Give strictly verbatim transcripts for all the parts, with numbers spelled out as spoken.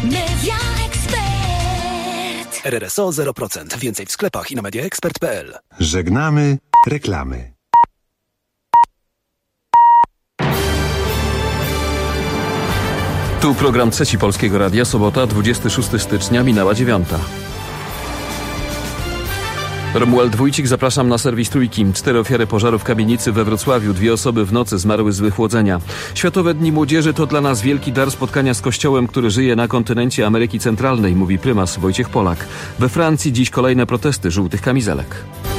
Media Expert. R R S O zero procent. Więcej w sklepach i na mediaexpert kropka p l. Żegnamy reklamy. Tu program Trzeci Polskiego Radia, sobota, dwudziestego szóstego stycznia, minęła dziewiąta. Romuald Wójcik, zapraszam na serwis Trójki. Cztery ofiary pożaru w kamienicy we Wrocławiu. Dwie osoby w nocy zmarły z wychłodzenia. Światowe Dni Młodzieży to dla nas wielki dar spotkania z Kościołem, który żyje na kontynencie Ameryki Centralnej, mówi prymas Wojciech Polak. We Francji dziś kolejne protesty żółtych kamizelek.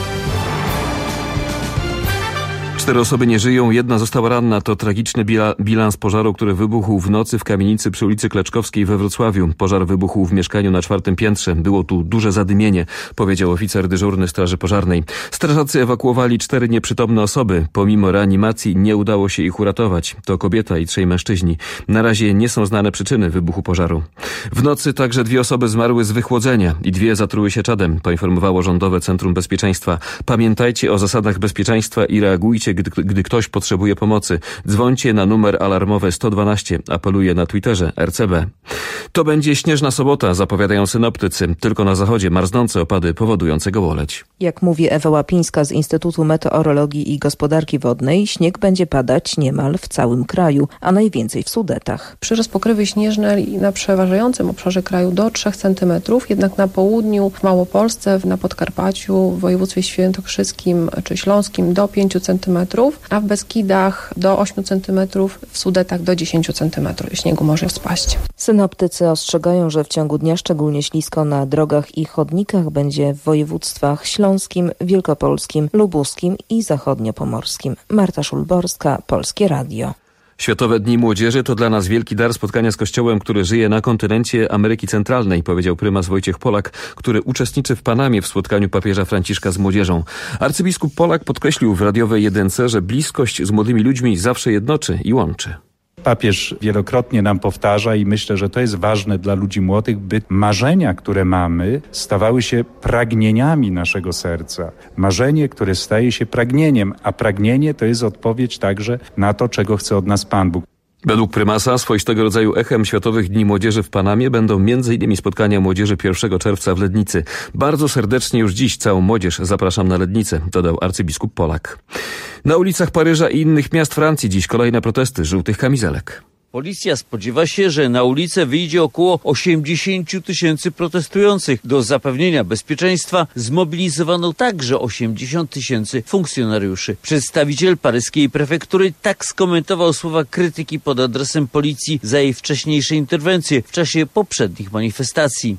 Cztery osoby nie żyją, jedna została ranna. To tragiczny bilans pożaru, który wybuchł w nocy w kamienicy przy ulicy Kleczkowskiej we Wrocławiu. Pożar wybuchł w mieszkaniu na czwartym piętrze. Było tu duże zadymienie, powiedział oficer dyżurny Straży Pożarnej. Strażacy ewakuowali cztery nieprzytomne osoby. Pomimo reanimacji nie udało się ich uratować. To kobieta i trzej mężczyźni. Na razie nie są znane przyczyny wybuchu pożaru. W nocy także dwie osoby zmarły z wychłodzenia i dwie zatruły się czadem, poinformowało Rządowe Centrum Bezpieczeństwa. Pamiętajcie o zasadach bezpieczeństwa i reagujcie, Gdy, gdy ktoś potrzebuje pomocy. Dzwońcie na numer alarmowy sto dwanaście, apeluje na Twitterze R C B. To będzie śnieżna sobota, zapowiadają synoptycy. Tylko na zachodzie marznące opady powodujące gołoleć. Jak mówi Ewa Łapińska z Instytutu Meteorologii i Gospodarki Wodnej, śnieg będzie padać niemal w całym kraju, a najwięcej w Sudetach. Przyrost pokrywy śnieżnej na przeważającym obszarze kraju do trzech centymetrów, jednak na południu, w Małopolsce, na Podkarpaciu, w województwie świętokrzyskim czy śląskim do pięciu centymetrów, a w Beskidach do ośmiu centymetrów, w Sudetach do dziesięciu centymetrów śniegu może spaść. Synoptycy ostrzegają, że w ciągu dnia szczególnie ślisko na drogach i chodnikach będzie w województwach śląskim, wielkopolskim, lubuskim i zachodniopomorskim. Marta Szulborska, Polskie Radio. Światowe Dni Młodzieży to dla nas wielki dar spotkania z Kościołem, który żyje na kontynencie Ameryki Centralnej, powiedział prymas Wojciech Polak, który uczestniczy w Panamie w spotkaniu papieża Franciszka z młodzieżą. Arcybiskup Polak podkreślił w radiowej jedynce, że bliskość z młodymi ludźmi zawsze jednoczy i łączy. Papież wielokrotnie nam powtarza i myślę, że to jest ważne dla ludzi młodych, by marzenia, które mamy, stawały się pragnieniami naszego serca. Marzenie, które staje się pragnieniem, a pragnienie to jest odpowiedź także na to, czego chce od nas Pan Bóg. Według prymasa swoistego rodzaju echem Światowych Dni Młodzieży w Panamie będą między innymi spotkania młodzieży pierwszego czerwca w Lednicy. Bardzo serdecznie już dziś całą młodzież zapraszam na Lednicę, dodał arcybiskup Polak. Na ulicach Paryża i innych miast Francji dziś kolejne protesty żółtych kamizelek. Policja spodziewa się, że na ulicę wyjdzie około osiemdziesięciu tysięcy protestujących. Do zapewnienia bezpieczeństwa zmobilizowano także osiemdziesiąt tysięcy funkcjonariuszy. Przedstawiciel paryskiej prefektury tak skomentował słowa krytyki pod adresem policji za jej wcześniejsze interwencje w czasie poprzednich manifestacji.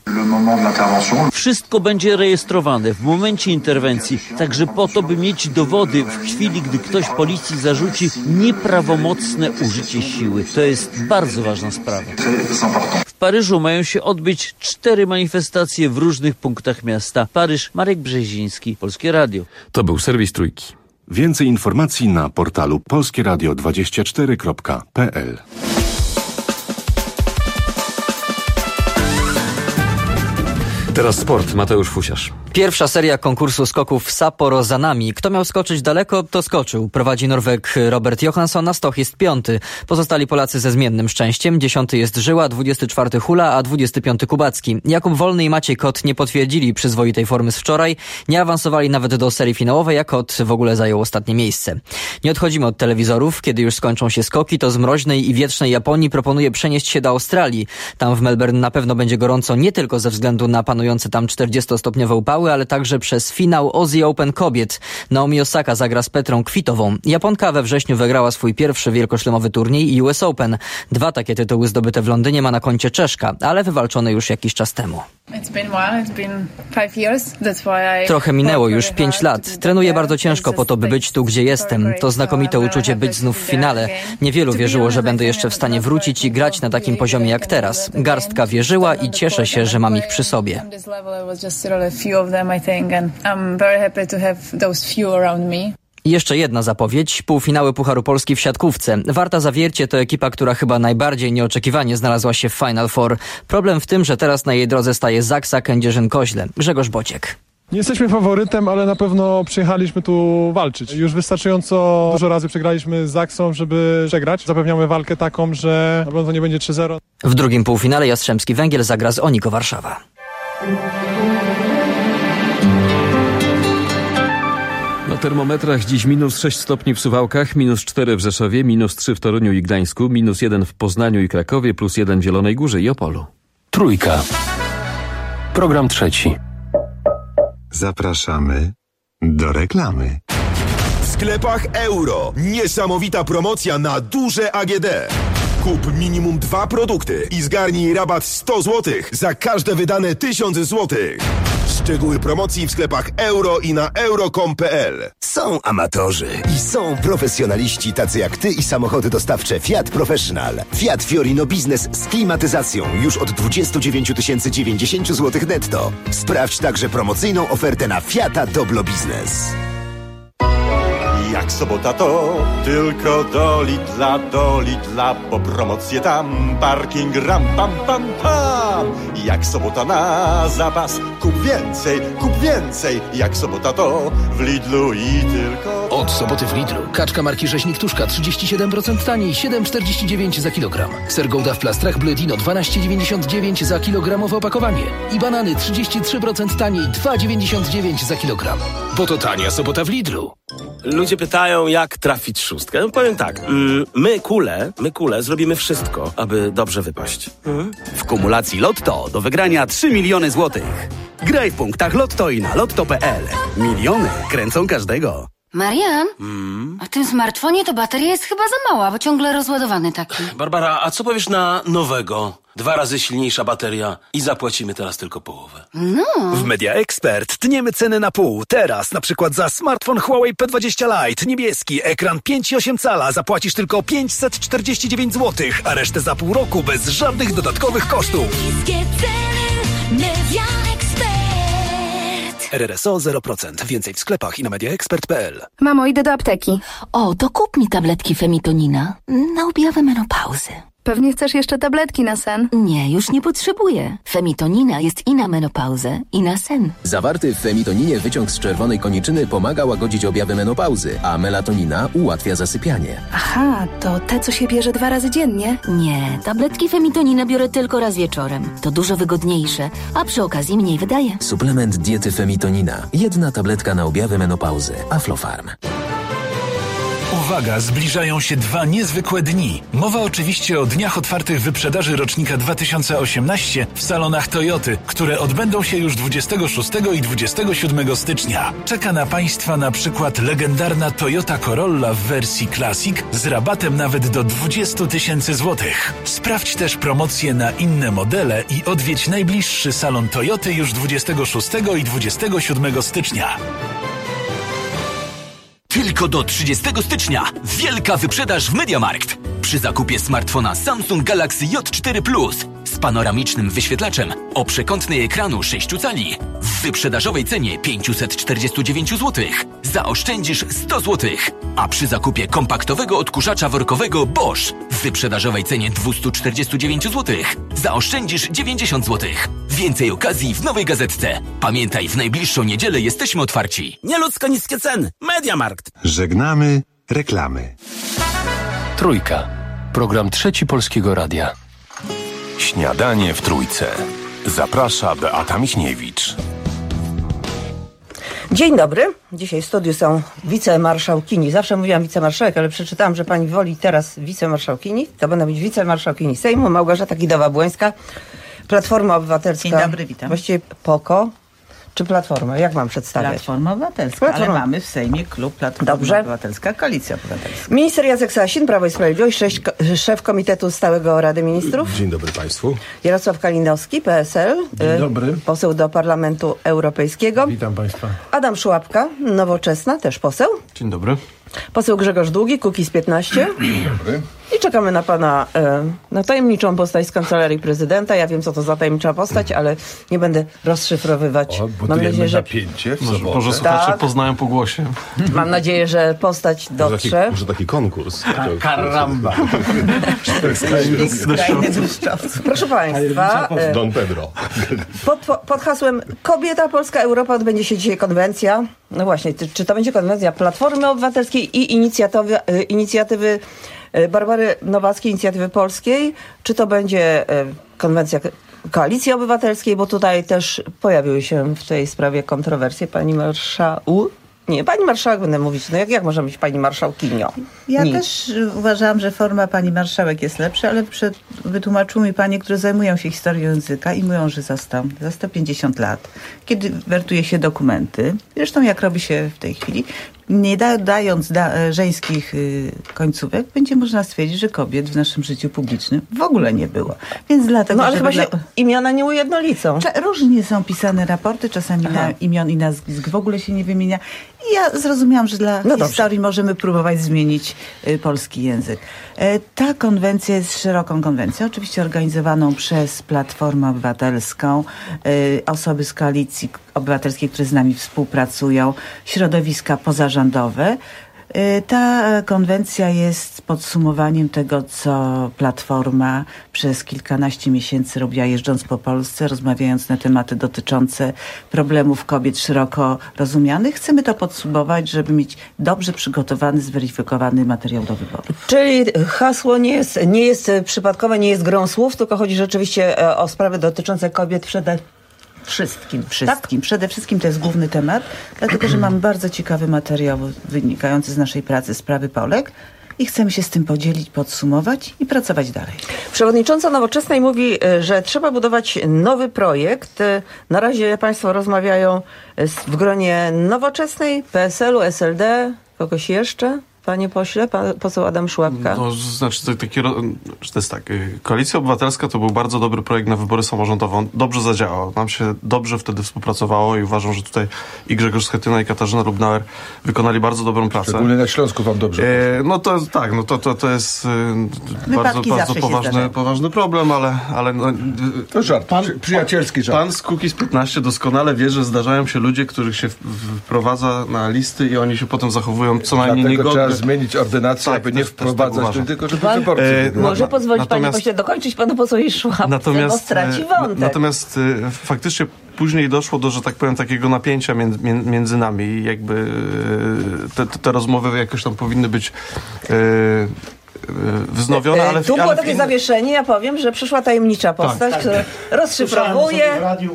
Wszystko będzie rejestrowane w momencie interwencji, także po to, by mieć dowody w chwili, gdy ktoś policji zarzuci nieprawomocne użycie siły. To jest bardzo ważna sprawa. W Paryżu mają się odbyć cztery manifestacje w różnych punktach miasta. Paryż, Marek Brzeziński, Polskie Radio. To był serwis Trójki. Więcej informacji na portalu polskie radio dwadzieścia cztery kropka p l. Teraz sport. Mateusz Fusiarz. Pierwsza seria konkursu skoków Sapporo za nami. Kto miał skoczyć daleko, to skoczył. Prowadzi Norweg Robert Johansson, a Stoch jest piąty. Pozostali Polacy ze zmiennym szczęściem. Dziesiąty jest Żyła, dwudziesty czwarty Hula, a dwudziesty piąty Kubacki. Jakub Wolny i Maciej Kot nie potwierdzili przyzwoitej formy z wczoraj. Nie awansowali nawet do serii finałowej, a Kot w ogóle zajął ostatnie miejsce. Nie odchodzimy od telewizorów. Kiedy już skończą się skoki, to z mroźnej i wiecznej Japonii proponuję przenieść się do Australii. Tam w Melbourne na pewno będzie gorąco nie tylko ze względu na panujące tam czterdziestostopniowe upały, ale także przez finał Aussie Open kobiet. Naomi Osaka zagra z Petrą Kwitową. Japonka we wrześniu wygrała swój pierwszy wielkoszlemowy turniej U S Open. Dwa takie tytuły zdobyte w Londynie ma na koncie Czeszka, ale wywalczone już jakiś czas temu. Trochę minęło już pięć lat. Trenuję bardzo ciężko po to, by być tu, gdzie jestem. To znakomite uczucie być znów w finale. Niewielu wierzyło, że będę jeszcze w stanie wrócić i grać na takim poziomie jak teraz. Garstka wierzyła i cieszę się, że mam ich przy sobie. I jeszcze jedna zapowiedź. Półfinały Pucharu Polski w siatkówce. Warta Zawiercie to ekipa, która chyba najbardziej nieoczekiwanie znalazła się w Final Four. Problem w tym, że teraz na jej drodze staje Zaksa Kędzierzyn-Koźle. Grzegorz Bociek. Nie jesteśmy faworytem, ale na pewno przyjechaliśmy tu walczyć. Już wystarczająco dużo razy przegraliśmy z Zaksą, żeby przegrać. Zapewniamy walkę taką, że na pewno nie będzie trzy zero. W drugim półfinale Jastrzębski Węgiel zagra z Oniko Warszawa. Na termometrach dziś minus sześć stopni w Suwałkach, minus cztery w Rzeszowie, minus trzy w Toruniu i Gdańsku, minus jeden w Poznaniu i Krakowie, plus jeden w Zielonej Górze i Opolu. Trójka. Program trzeci. Zapraszamy do reklamy. W sklepach Euro niesamowita promocja na duże A G D. Kup minimum dwa produkty i zgarnij rabat sto złotych za każde wydane tysiąc złotych. Szczegóły promocji w sklepach Euro i na euro kropka com kropka p l. Są amatorzy i są profesjonaliści tacy jak ty i samochody dostawcze Fiat Professional. Fiat Fiorino Business z klimatyzacją już od dwadzieścia dziewięć tysięcy dziewięćdziesiąt złotych netto. Sprawdź także promocyjną ofertę na Fiata Doblo Business. Jak sobota to tylko do Lidla, do Lidla, bo promocje tam, parking ram pam pam pam. Jak sobota na zapas, kup więcej, kup więcej. Jak sobota to w Lidlu i tylko... Od soboty w Lidlu. Kaczka marki Rzeźnik Tuszka trzydzieści siedem procent taniej, siedem czterdzieści dziewięć za kilogram. Ser Gouda w plastrach Bledino dwanaście dziewięćdziesiąt dziewięć za kilogramowe opakowanie. I banany trzydzieści trzy procent taniej, dwa dziewięćdziesiąt dziewięć za kilogram. Bo to tania sobota w Lidlu. Ludzie pytają, jak trafić szóstkę. No powiem tak, mm, my kule, my kule zrobimy wszystko, aby dobrze wypaść. Mhm. W kumulacji Lotto do wygrania trzy miliony złotych. Graj w punktach Lotto i na lotto kropka p l. Miliony kręcą każdego. Marian, mm? a w tym smartfonie to bateria jest chyba za mała, bo ciągle rozładowany taki. Barbara, a co powiesz na nowego? Dwa razy silniejsza bateria i zapłacimy teraz tylko połowę. No. W Media Expert tniemy ceny na pół. Teraz na przykład za smartfon Huawei P dwadzieścia Lite niebieski, ekran pięć i osiem cala zapłacisz tylko pięćset czterdzieści dziewięć złotych, a resztę za pół roku bez żadnych dodatkowych kosztów. Media Expert. R R S O zero procent. Więcej w sklepach i na media expert kropka p l. Mamo, idę do apteki. O, to kup mi tabletki Femitonina na objawę menopauzy. Pewnie chcesz jeszcze tabletki na sen? Nie, już nie potrzebuję. Femitonina jest i na menopauzę, i na sen. Zawarty w femitoninie wyciąg z czerwonej koniczyny pomaga łagodzić objawy menopauzy, a melatonina ułatwia zasypianie. Aha, to te, co się bierze dwa razy dziennie? Nie, tabletki Femitonina biorę tylko raz wieczorem. To dużo wygodniejsze, a przy okazji mniej wydaje. Suplement diety Femitonina. Jedna tabletka na objawy menopauzy. Aflofarm. Uwaga, zbliżają się dwa niezwykłe dni. Mowa oczywiście o dniach otwartych wyprzedaży rocznika dwa tysiące osiemnaście w salonach Toyoty, które odbędą się już dwudziestego szóstego i dwudziestego siódmego stycznia. Czeka na Państwa na przykład legendarna Toyota Corolla w wersji Classic z rabatem nawet do dwadzieścia tysięcy złotych. Sprawdź też promocje na inne modele i odwiedź najbliższy salon Toyoty już dwudziestego szóstego i dwudziestego siódmego stycznia. Tylko do trzydziestego stycznia wielka wyprzedaż w MediaMarkt. Przy zakupie smartfona Samsung Galaxy J cztery Plus z panoramicznym wyświetlaczem o przekątnej ekranu sześć cali w wyprzedażowej cenie pięćset czterdzieści dziewięć złotych zaoszczędzisz sto złotych. A przy zakupie kompaktowego odkurzacza workowego Bosch w wyprzedażowej cenie dwieście czterdzieści dziewięć złotych zaoszczędzisz dziewięćdziesiąt złotych. Więcej okazji w nowej gazetce. Pamiętaj, w najbliższą niedzielę jesteśmy otwarci. Nieludzko niskie ceny. MediaMarkt. Żegnamy reklamy. Trójka. Program Trzeci Polskiego Radia. Śniadanie w Trójce. Zaprasza Beata Michniewicz. Dzień dobry. Dzisiaj w studiu są wicemarszałkini. Zawsze mówiłam wicemarszałek, ale przeczytałam, że pani woli teraz wicemarszałkini. To będą być wicemarszałkini Sejmu. Małgorzata Kidawa-Błońska, Platforma Obywatelska. Dzień dobry, witam. Właściwie P O K O czy Platforma? Jak mam przedstawiać? Platforma Obywatelska, Platforma. ale mamy w Sejmie klub Platforma Dobrze. Obywatelska, Koalicja Obywatelska. Minister Jacek Sasin, Prawo i Sprawiedliwość, sześć, szef Komitetu Stałego Rady Ministrów. Dzień dobry Państwu. Jarosław Kalinowski, P S L. Dzień dobry. Poseł do Parlamentu Europejskiego. Witam Państwa. Adam Szłapka, Nowoczesna, też poseł. Dzień dobry. Poseł Grzegorz Długi, Kukiz piętnaście. Dzień dobry. I czekamy na pana, e, na tajemniczą postać z Kancelarii Prezydenta. Ja wiem, co to za tajemnicza postać, ale nie będę rozszyfrowywać. O, Mam nadzieję, że napięcie w Może, sobotę. może słuchacze Tak. poznają po głosie. Mam nadzieję, że postać Może dotrze. taki, może taki konkurs. Karamba. Skrajny dłużczowców. Proszę państwa, e, Don Pedro. pod, pod hasłem Kobieta, Polska, Europa odbędzie się dzisiaj konwencja. No właśnie, czy, czy to będzie konwencja Platformy Obywatelskiej i inicjatywy, e, inicjatywy e, Barbary Nowackiej, Inicjatywy Polskiej, czy to będzie e, konwencja Ko- Koalicji Obywatelskiej, bo tutaj też pojawiły się w tej sprawie kontrowersje. Pani marszału? Nie, pani marszałek będę mówić. No jak, jak może być pani marszałkinio? Ja Nic. też uważałam, że forma pani marszałek jest lepsza, ale przed, wytłumaczyły mi panie, które zajmują się historią języka i mówią, że za sto, za sto pięćdziesiąt lat, kiedy wertuje się dokumenty, zresztą jak robi się w tej chwili, nie da, dając da, żeńskich y, końcówek, będzie można stwierdzić, że kobiet w naszym życiu publicznym w ogóle nie było. Więc dlatego, No ale chyba żeby się dla... imiona nie ujednolicą. Cze- Różnie są pisane raporty, czasami na imion i nazwisk w ogóle się nie wymienia. I ja zrozumiałam, że dla No historii możemy próbować zmienić y, polski język. E, ta konwencja jest szeroką konwencją, oczywiście organizowaną przez Platformę Obywatelską, y, osoby z Koalicji Obywatelskiej, które z nami współpracują, środowiska pozarządowe. Y, Ta konwencja jest podsumowaniem tego, co Platforma przez kilkanaście miesięcy robiła, jeżdżąc po Polsce, rozmawiając na tematy dotyczące problemów kobiet szeroko rozumianych. Chcemy to podsumować, żeby mieć dobrze przygotowany, zweryfikowany materiał do wyboru. Czyli hasło nie jest, nie jest przypadkowe, nie jest grą słów, tylko chodzi rzeczywiście e, o sprawy dotyczące kobiet przede wszystkim. Wszystkim. Przede wszystkim to jest główny temat, dlatego że mamy bardzo ciekawy materiał wynikający z naszej pracy Sprawy Polek i chcemy się z tym podzielić, podsumować i pracować dalej. Przewodnicząca Nowoczesnej mówi, e, że trzeba budować nowy projekt. E, Na razie państwo rozmawiają e, z- w gronie Nowoczesnej, P S L u, S L D, kogoś jeszcze? Panie pośle, pan poseł Adam Szłapka. No, znaczy, to, takie, ro- że to jest tak, y, Koalicja Obywatelska to był bardzo dobry projekt na wybory samorządowe. On dobrze zadziałał. Nam się dobrze wtedy współpracowało i uważam, że tutaj i Grzegorz Schetyna, i Katarzyna Lubnauer wykonali bardzo dobrą pracę. Szczególnie na Śląsku wam dobrze. E, no to tak, no to, to, to jest y, bardzo, zawsze bardzo się poważny, zdarzają. poważny problem, ale, ale no, y, To żart, przy, przyjacielski żart. Pan z Kukiz piętnaście doskonale wie, że zdarzają się ludzie, których się w- wprowadza na listy i oni się potem zachowują co najmniej Dlatego niegodnie. trzeba zmienić ordynację, Tak, aby nie też- też tak wprowadzać, uważam. tylko żeby Pan- wyborcy. E, byli. Może na- pozwolić panie natomiast- pośle dokończyć panu posłowi Szłapce, bo straci e, wątek. Natomiast e, faktycznie później doszło do, że tak powiem, takiego napięcia między, między nami i jakby e, te, te, te rozmowy jakoś tam powinny być e, e, wznowione, E, ale w, tu było ale w takie inny- zawieszenie, ja powiem, że przyszła tajemnicza postać, tak. która rozszyfrowuje.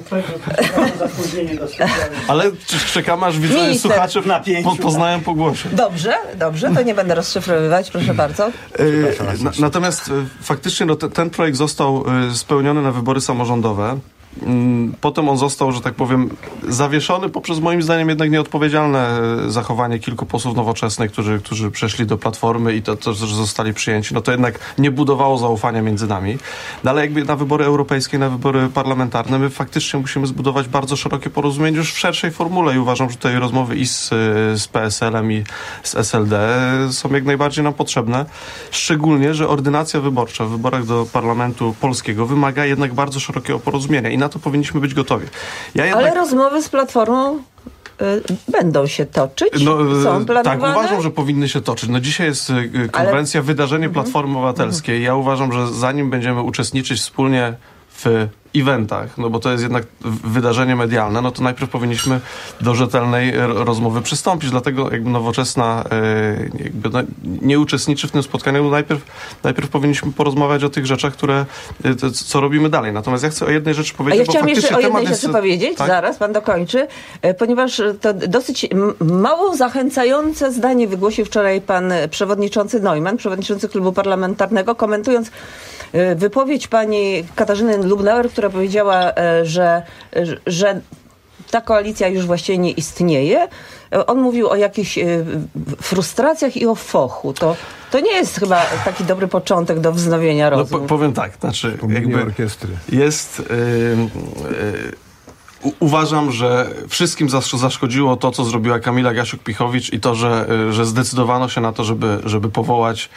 Ale czekamy, aż widzę, Minister słuchacze po, poznają po głosie. Dobrze, dobrze, to nie będę rozszyfrowywać, proszę bardzo. E, na, natomiast e, faktycznie no, te, ten projekt został e, spełniony na wybory samorządowe. Mm, Potem on został, że tak powiem, zawieszony poprzez moim zdaniem jednak nieodpowiedzialne e, zachowanie kilku posłów Nowoczesnej, którzy, którzy przeszli do Platformy i to, to, że zostali przyjęci. No to jednak nie budowało zaufania między nami. No, ale jakby na wybory europejskie, na wybory parlamentarne my faktycznie musimy zbudować bardzo szerokie porozumienie już w szerszej formule i uważam, że tutaj rozmowy i z, z P S L-em i z S L D są jak najbardziej nam potrzebne. Szczególnie, że ordynacja wyborcza w wyborach do Parlamentu Polskiego wymaga jednak bardzo szerokiego porozumienia i na to powinniśmy być gotowi. Ja jednak... Ale rozmowy z Platformą y, będą się toczyć? No, Są planowane? tak, uważam, że powinny się toczyć. No dzisiaj jest y, konwencja, wydarzenie Platformy Obywatelskiej. Ja uważam, że zanim będziemy uczestniczyć wspólnie w eventach, no bo to jest jednak wydarzenie medialne, no to najpierw powinniśmy do rzetelnej rozmowy przystąpić. Dlatego jakby Nowoczesna y, jakby no, nie uczestniczy w tym spotkaniu, bo najpierw, najpierw powinniśmy porozmawiać o tych rzeczach, które, y, to, co robimy dalej. Natomiast ja chcę o jednej rzeczy A powiedzieć, ja bo chciałam faktycznie jeszcze o jednej temat rzeczy jest... powiedzieć, tak? zaraz pan dokończy, e, ponieważ to dosyć m- mało zachęcające zdanie wygłosił wczoraj pan przewodniczący Neumann, przewodniczący klubu parlamentarnego, komentując e, wypowiedź pani Katarzyny Lubnauer, która powiedziała, e, że, że, że ta koalicja już właściwie nie istnieje. E, On mówił o jakichś e, frustracjach i o fochu. To, to nie jest chyba taki dobry początek do wznowienia No, rozmów. po, powiem tak, znaczy jakby orkiestry. jest... Yy, yy, u- uważam, że wszystkim zasz- zaszkodziło to, co zrobiła Kamila Gasiuk-Pichowicz i to, że, yy, że zdecydowano się na to, żeby, żeby powołać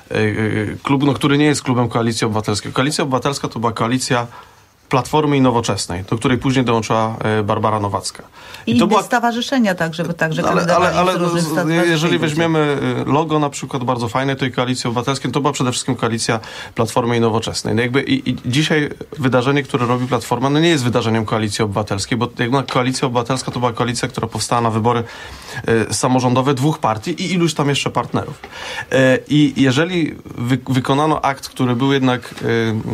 klub, no, który nie jest klubem Koalicji Obywatelskiej. Koalicja Obywatelska to była koalicja Platformy i Nowoczesnej, do której później dołączyła Barbara Nowacka. I, I to była stowarzyszenia także, bo także ale, ale, ale no, jeżeli weźmiemy logo na przykład bardzo fajne tej Koalicji Obywatelskiej, to była przede wszystkim koalicja Platformy i Nowoczesnej. No jakby i, i dzisiaj wydarzenie, które robi Platforma, no nie jest wydarzeniem Koalicji Obywatelskiej, bo jednak Koalicja Obywatelska to była koalicja, która powstała na wybory y, samorządowe dwóch partii i iluś tam jeszcze partnerów. Y, I jeżeli wy, wykonano akt, który był jednak y,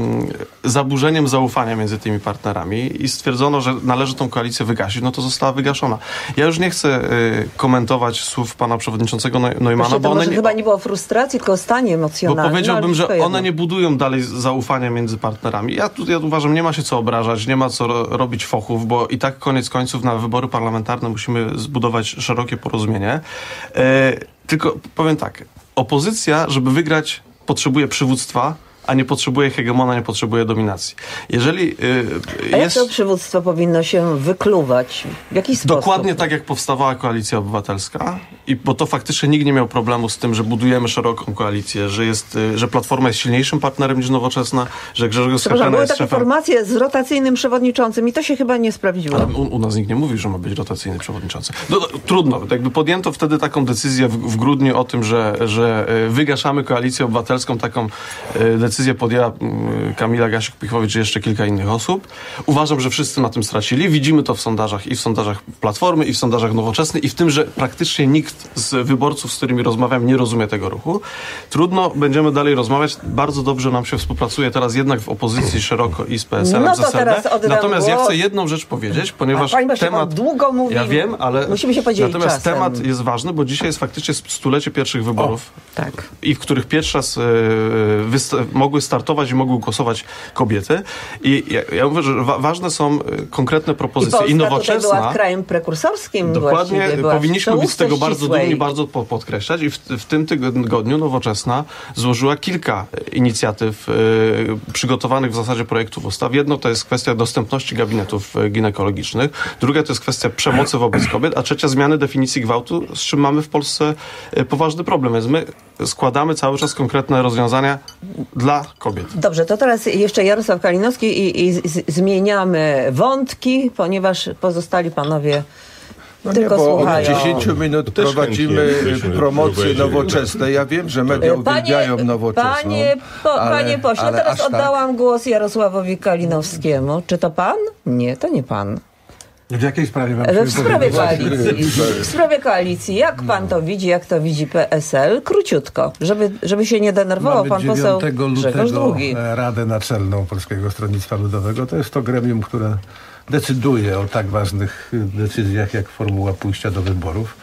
y, zaburzeniem zaufania między tymi partnerami i stwierdzono, że należy tą koalicję wygasić, no to została wygaszona. Ja już nie chcę y, komentować słów pana przewodniczącego Neumana, Właśnie, bo to one może nie, chyba nie było frustracji, tylko stanie emocjonalne. bo powiedziałbym, że jedno. one nie budują dalej zaufania między partnerami. Ja tu ja uważam, nie ma się co obrażać, nie ma co ro, robić fochów, bo i tak koniec końców na wybory parlamentarne musimy zbudować szerokie porozumienie. E, tylko powiem tak, opozycja, żeby wygrać, potrzebuje przywództwa, a nie potrzebuje hegemona, nie potrzebuje dominacji. Jeżeli yy, A jest... jak to przywództwo powinno się wykluwać? W jaki sposób? Dokładnie tak, jak powstawała Koalicja Obywatelska. I bo to faktycznie nikt nie miał problemu z tym, że budujemy szeroką koalicję, że, jest, że Platforma jest silniejszym partnerem niż Nowoczesna, że Grzegorz Schetyna były jest takie szefem... formacje z rotacyjnym przewodniczącym i to się chyba nie sprawdziło. Ale u, u nas nikt nie mówi, że ma być rotacyjny przewodniczący. No, no, trudno. Jakby podjęto wtedy taką decyzję w, w grudniu o tym, że, że wygaszamy Koalicję Obywatelską. Taką y, decyzję podjęła y, Kamila Gasiuk-Pihowicz i jeszcze kilka innych osób. Uważam, że wszyscy na tym stracili. Widzimy to w sondażach i w sondażach Platformy, i w sondażach Nowoczesnej, i w tym, że praktycznie nikt z wyborców, z którymi rozmawiam, nie rozumie tego ruchu. Trudno, będziemy dalej rozmawiać. Bardzo dobrze nam się współpracuje teraz jednak w opozycji szeroko i z P S L-em, no z S L D. Natomiast głos. ja chcę jedną rzecz powiedzieć, ponieważ A, Pani temat... długo mówi. Ja wiem, ale musimy się podzielić natomiast czasem. temat jest ważny, bo dzisiaj jest faktycznie stulecie pierwszych wyborów. O, tak. I w których pierwszy raz y, wysta- mogły startować i mogły głosować kobiety. I ja, ja mówię, że wa- ważne są y, konkretne propozycje. I Polska I Nowoczesna... była krajem prekursorskim. Dokładnie, była powinniśmy być z tego bardzo ścisłej. dumni, bardzo po- podkreślać. I w, w tym tygodniu Nowoczesna złożyła kilka inicjatyw y, przygotowanych w zasadzie projektów ustaw. Jedno to jest kwestia dostępności gabinetów y, ginekologicznych, druga to jest kwestia przemocy wobec kobiet, a trzecia zmiany definicji gwałtu, z czym mamy w Polsce y, poważny problem. Więc my składamy cały czas konkretne rozwiązania dla kobiet. Dobrze, to teraz jeszcze Jarosław Kalinowski i, i z, zmieniamy wątki, ponieważ pozostali panowie No tylko nie, bo słuchają. od dziesięciu minut Też prowadzimy chętnie promocję byśmy Nowoczesnej. Ja wiem, że media uwielbiają Nowoczesną. Panie, po, ale, panie pośle, ale teraz aż tak. oddałam głos Jarosławowi Kalinowskiemu. Czy to pan? Nie, to nie pan. W jakiej sprawie mam W sprawie koalicji. W sprawie koalicji. Jak pan to widzi, jak to widzi P S L? Króciutko, żeby, żeby się nie denerwował Mamy pan poseł dziewiątego Grzegorz lutego Długi. Radę Naczelną Polskiego Stronnictwa Ludowego. To jest to gremium, które decyduje o tak ważnych decyzjach jak formuła pójścia do wyborów.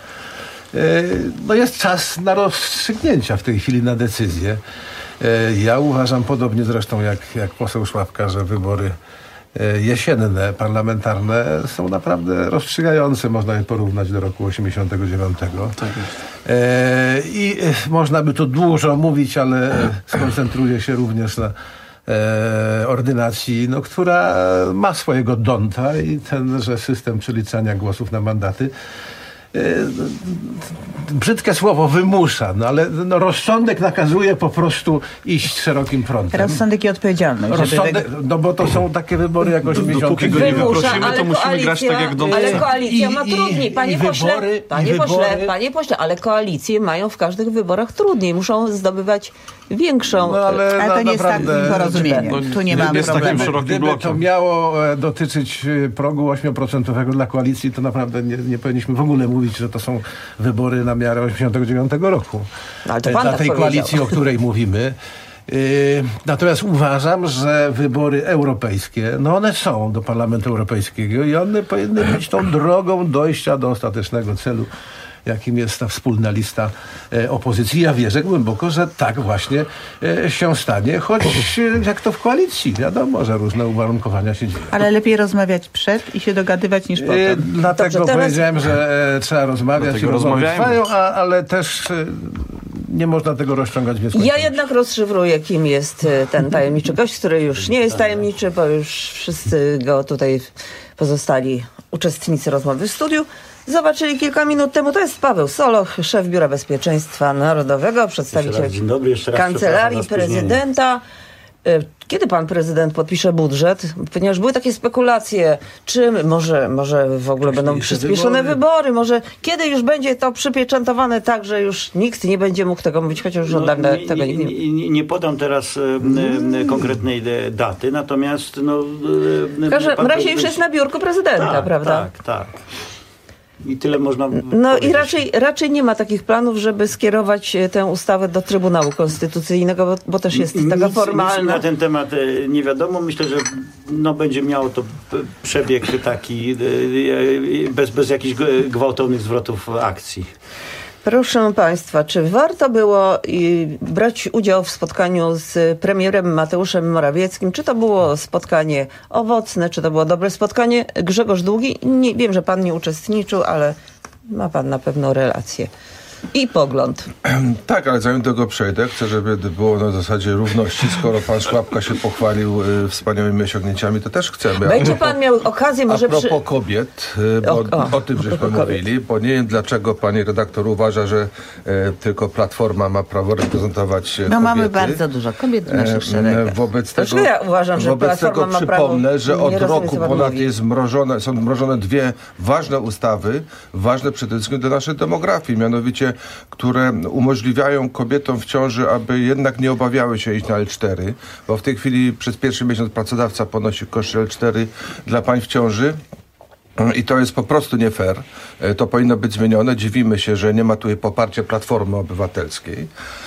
No jest czas na rozstrzygnięcia w tej chwili, na decyzję. Ja uważam, podobnie zresztą jak, jak poseł Szłapka, że wybory jesienne, parlamentarne są naprawdę rozstrzygające. Można je porównać do roku osiemdziesiątego dziewiątego. Tak jest. E, I można by tu dużo mówić, ale skoncentruję się również na e, ordynacji, no, która ma swojego donta i tenże system przeliczania głosów na mandaty brzydkie słowo, wymusza, no ale no, rozsądek nakazuje po prostu iść szerokim frontem. Rozsądek i odpowiedzialność. Rozsądek, żeby... no bo to są takie wybory jak osiemdziesiąte. Dopóki go nie wyprosimy, to musimy grać tak jak do Ale koalicja ma trudniej. Panie i pośle, wybory, panie i pośle, wybory. panie pośle, ale koalicje mają w każdych wyborach trudniej. Muszą zdobywać większą... No, ale ale na, to nie jest tak naprawdę, porozumienie. Tu nie mamy jest takim problemu. szerokim Gdyby blokiem. to miało e, dotyczyć e, progu ośmioprocentowego dla koalicji, to naprawdę nie, nie powinniśmy w ogóle mówić, że to są wybory na miarę osiemdziesiątego dziewiątego roku. Ale to E, pan dla tak tej powiedział. koalicji, o której mówimy. Yy, natomiast uważam, że wybory europejskie, no one są do Parlamentu Europejskiego i one powinny być tą drogą dojścia do ostatecznego celu, jakim jest ta wspólna lista e, opozycji. Ja wierzę głęboko, że tak właśnie e, się stanie, choć e, jak to w koalicji, wiadomo, że różne uwarunkowania się dzieją. Ale lepiej rozmawiać przed i się dogadywać niż potem. E, dlatego Dobrze, teraz- powiedziałem, że e, trzeba rozmawiać Dlatego i rozmowy rozmawiajmy. trwają, a, ale też e, nie można tego rozciągać w nieskończoność. Ja jednak rozszyfruję, kim jest e, ten tajemniczy gość, który już nie jest tajemniczy, bo już wszyscy go tutaj pozostali uczestnicy rozmowy w studiu zobaczyli kilka minut temu. To jest Paweł Soloch, szef Biura Bezpieczeństwa Narodowego, przedstawiciel Dzień dobry, jeszcze raz Kancelarii Prezydenta. Kiedy pan prezydent podpisze budżet? Ponieważ były takie spekulacje, czy może, może w ogóle będą przyspieszone wybory. wybory, może kiedy już będzie to przypieczętowane tak, że już nikt nie będzie mógł tego mówić, chociaż już no, od dawna nie, tego nie wiem. Nie, nie podam teraz e, konkretnej daty, natomiast no... W każdym razie już jest na biurku prezydenta, tak, prawda? Tak, tak. I tyle można No powiedzieć. i raczej, raczej nie ma takich planów, żeby skierować tę ustawę do Trybunału Konstytucyjnego, bo, bo też jest taka nic, formalna. Nic na ten temat nie wiadomo. Myślę, że no, będzie miało to przebieg taki bez, bez jakichś gwałtownych zwrotów akcji. Proszę Państwa, czy warto było brać udział w spotkaniu z premierem Mateuszem Morawieckim? Czy to było spotkanie owocne, czy to było dobre spotkanie? Grzegorz Długi, nie, wiem, że Pan nie uczestniczył, ale ma Pan na pewno relację i pogląd. Tak, ale zanim do tego przejdę, chcę, żeby było na zasadzie równości. Skoro pan Szłapka się pochwalił y, wspaniałymi osiągnięciami, to też chcemy. Będzie pan miał okazję może... A propos przy... kobiet, y, bo o, o, o tym żeśmy mówili, bo nie wiem dlaczego pani redaktor uważa, że y, tylko Platforma ma prawo reprezentować no, kobiety. No mamy bardzo dużo kobiet w naszych szeregach. Wobec tego, tego, ja uważam, że wobec Platforma tego ma przypomnę, prawo, że od roku ponad mówi. jest mrożone, są mrożone dwie ważne ustawy, ważne przede wszystkim dla naszej demografii, mianowicie, które umożliwiają kobietom w ciąży, aby jednak nie obawiały się iść na L cztery, bo w tej chwili przez pierwszy miesiąc pracodawca ponosi koszty L cztery dla pań w ciąży. I to jest po prostu nie fair. To powinno być zmienione. Dziwimy się, że nie ma tutaj poparcia Platformy Obywatelskiej.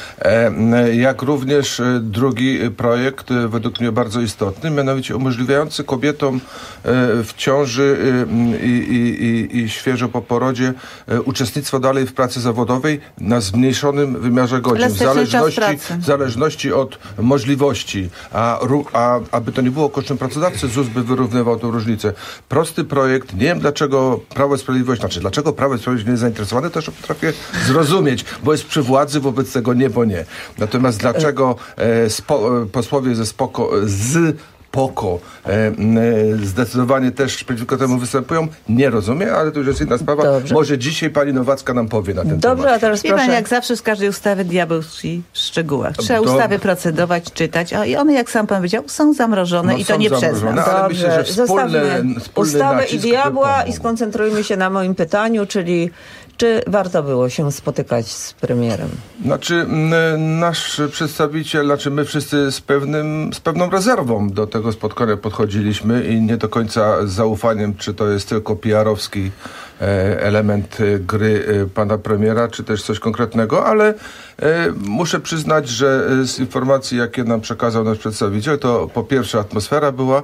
Jak również drugi projekt, według mnie bardzo istotny, mianowicie umożliwiający kobietom w ciąży i, i, i, i świeżo po porodzie uczestnictwo dalej w pracy zawodowej na zmniejszonym wymiarze godzin. W zależności, w zależności od możliwości. A, a aby to nie było kosztem pracodawcy, ZUS by wyrównywał tę różnicę. Prosty projekt. Nie wiem, dlaczego Prawo i Sprawiedliwość, znaczy dlaczego Prawo i Sprawiedliwość nie jest zainteresowane, też potrafię zrozumieć, bo jest przy władzy, wobec tego nie, bo nie. Natomiast dlaczego e, spo, e, posłowie ze spoko, z POKO e, e, zdecydowanie też przeciwko temu występują, nie rozumiem, ale to już jest inna sprawa. Dobrze. Może dzisiaj pani Nowacka nam powie na ten Dobrze, temat. Dobrze, a teraz proszę. Pan, jak zawsze z każdej ustawy diabeł tkwi w szczegółach. Trzeba Do... ustawy procedować, czytać, a i one, jak sam pan powiedział, są zamrożone no, i to nie przez nas. Ale myślę, że wspólne, wspólny ustawę i diabła i skoncentrujmy się na moim pytaniu, czyli czy warto było się spotykać z premierem? Znaczy, nasz przedstawiciel, znaczy my wszyscy z, pewnym, z pewną rezerwą do tego spotkania podchodziliśmy i nie do końca z zaufaniem, czy to jest tylko P R-owski element gry pana premiera, czy też coś konkretnego, ale muszę przyznać, że z informacji, jakie nam przekazał nasz przedstawiciel, to po pierwsze atmosfera była,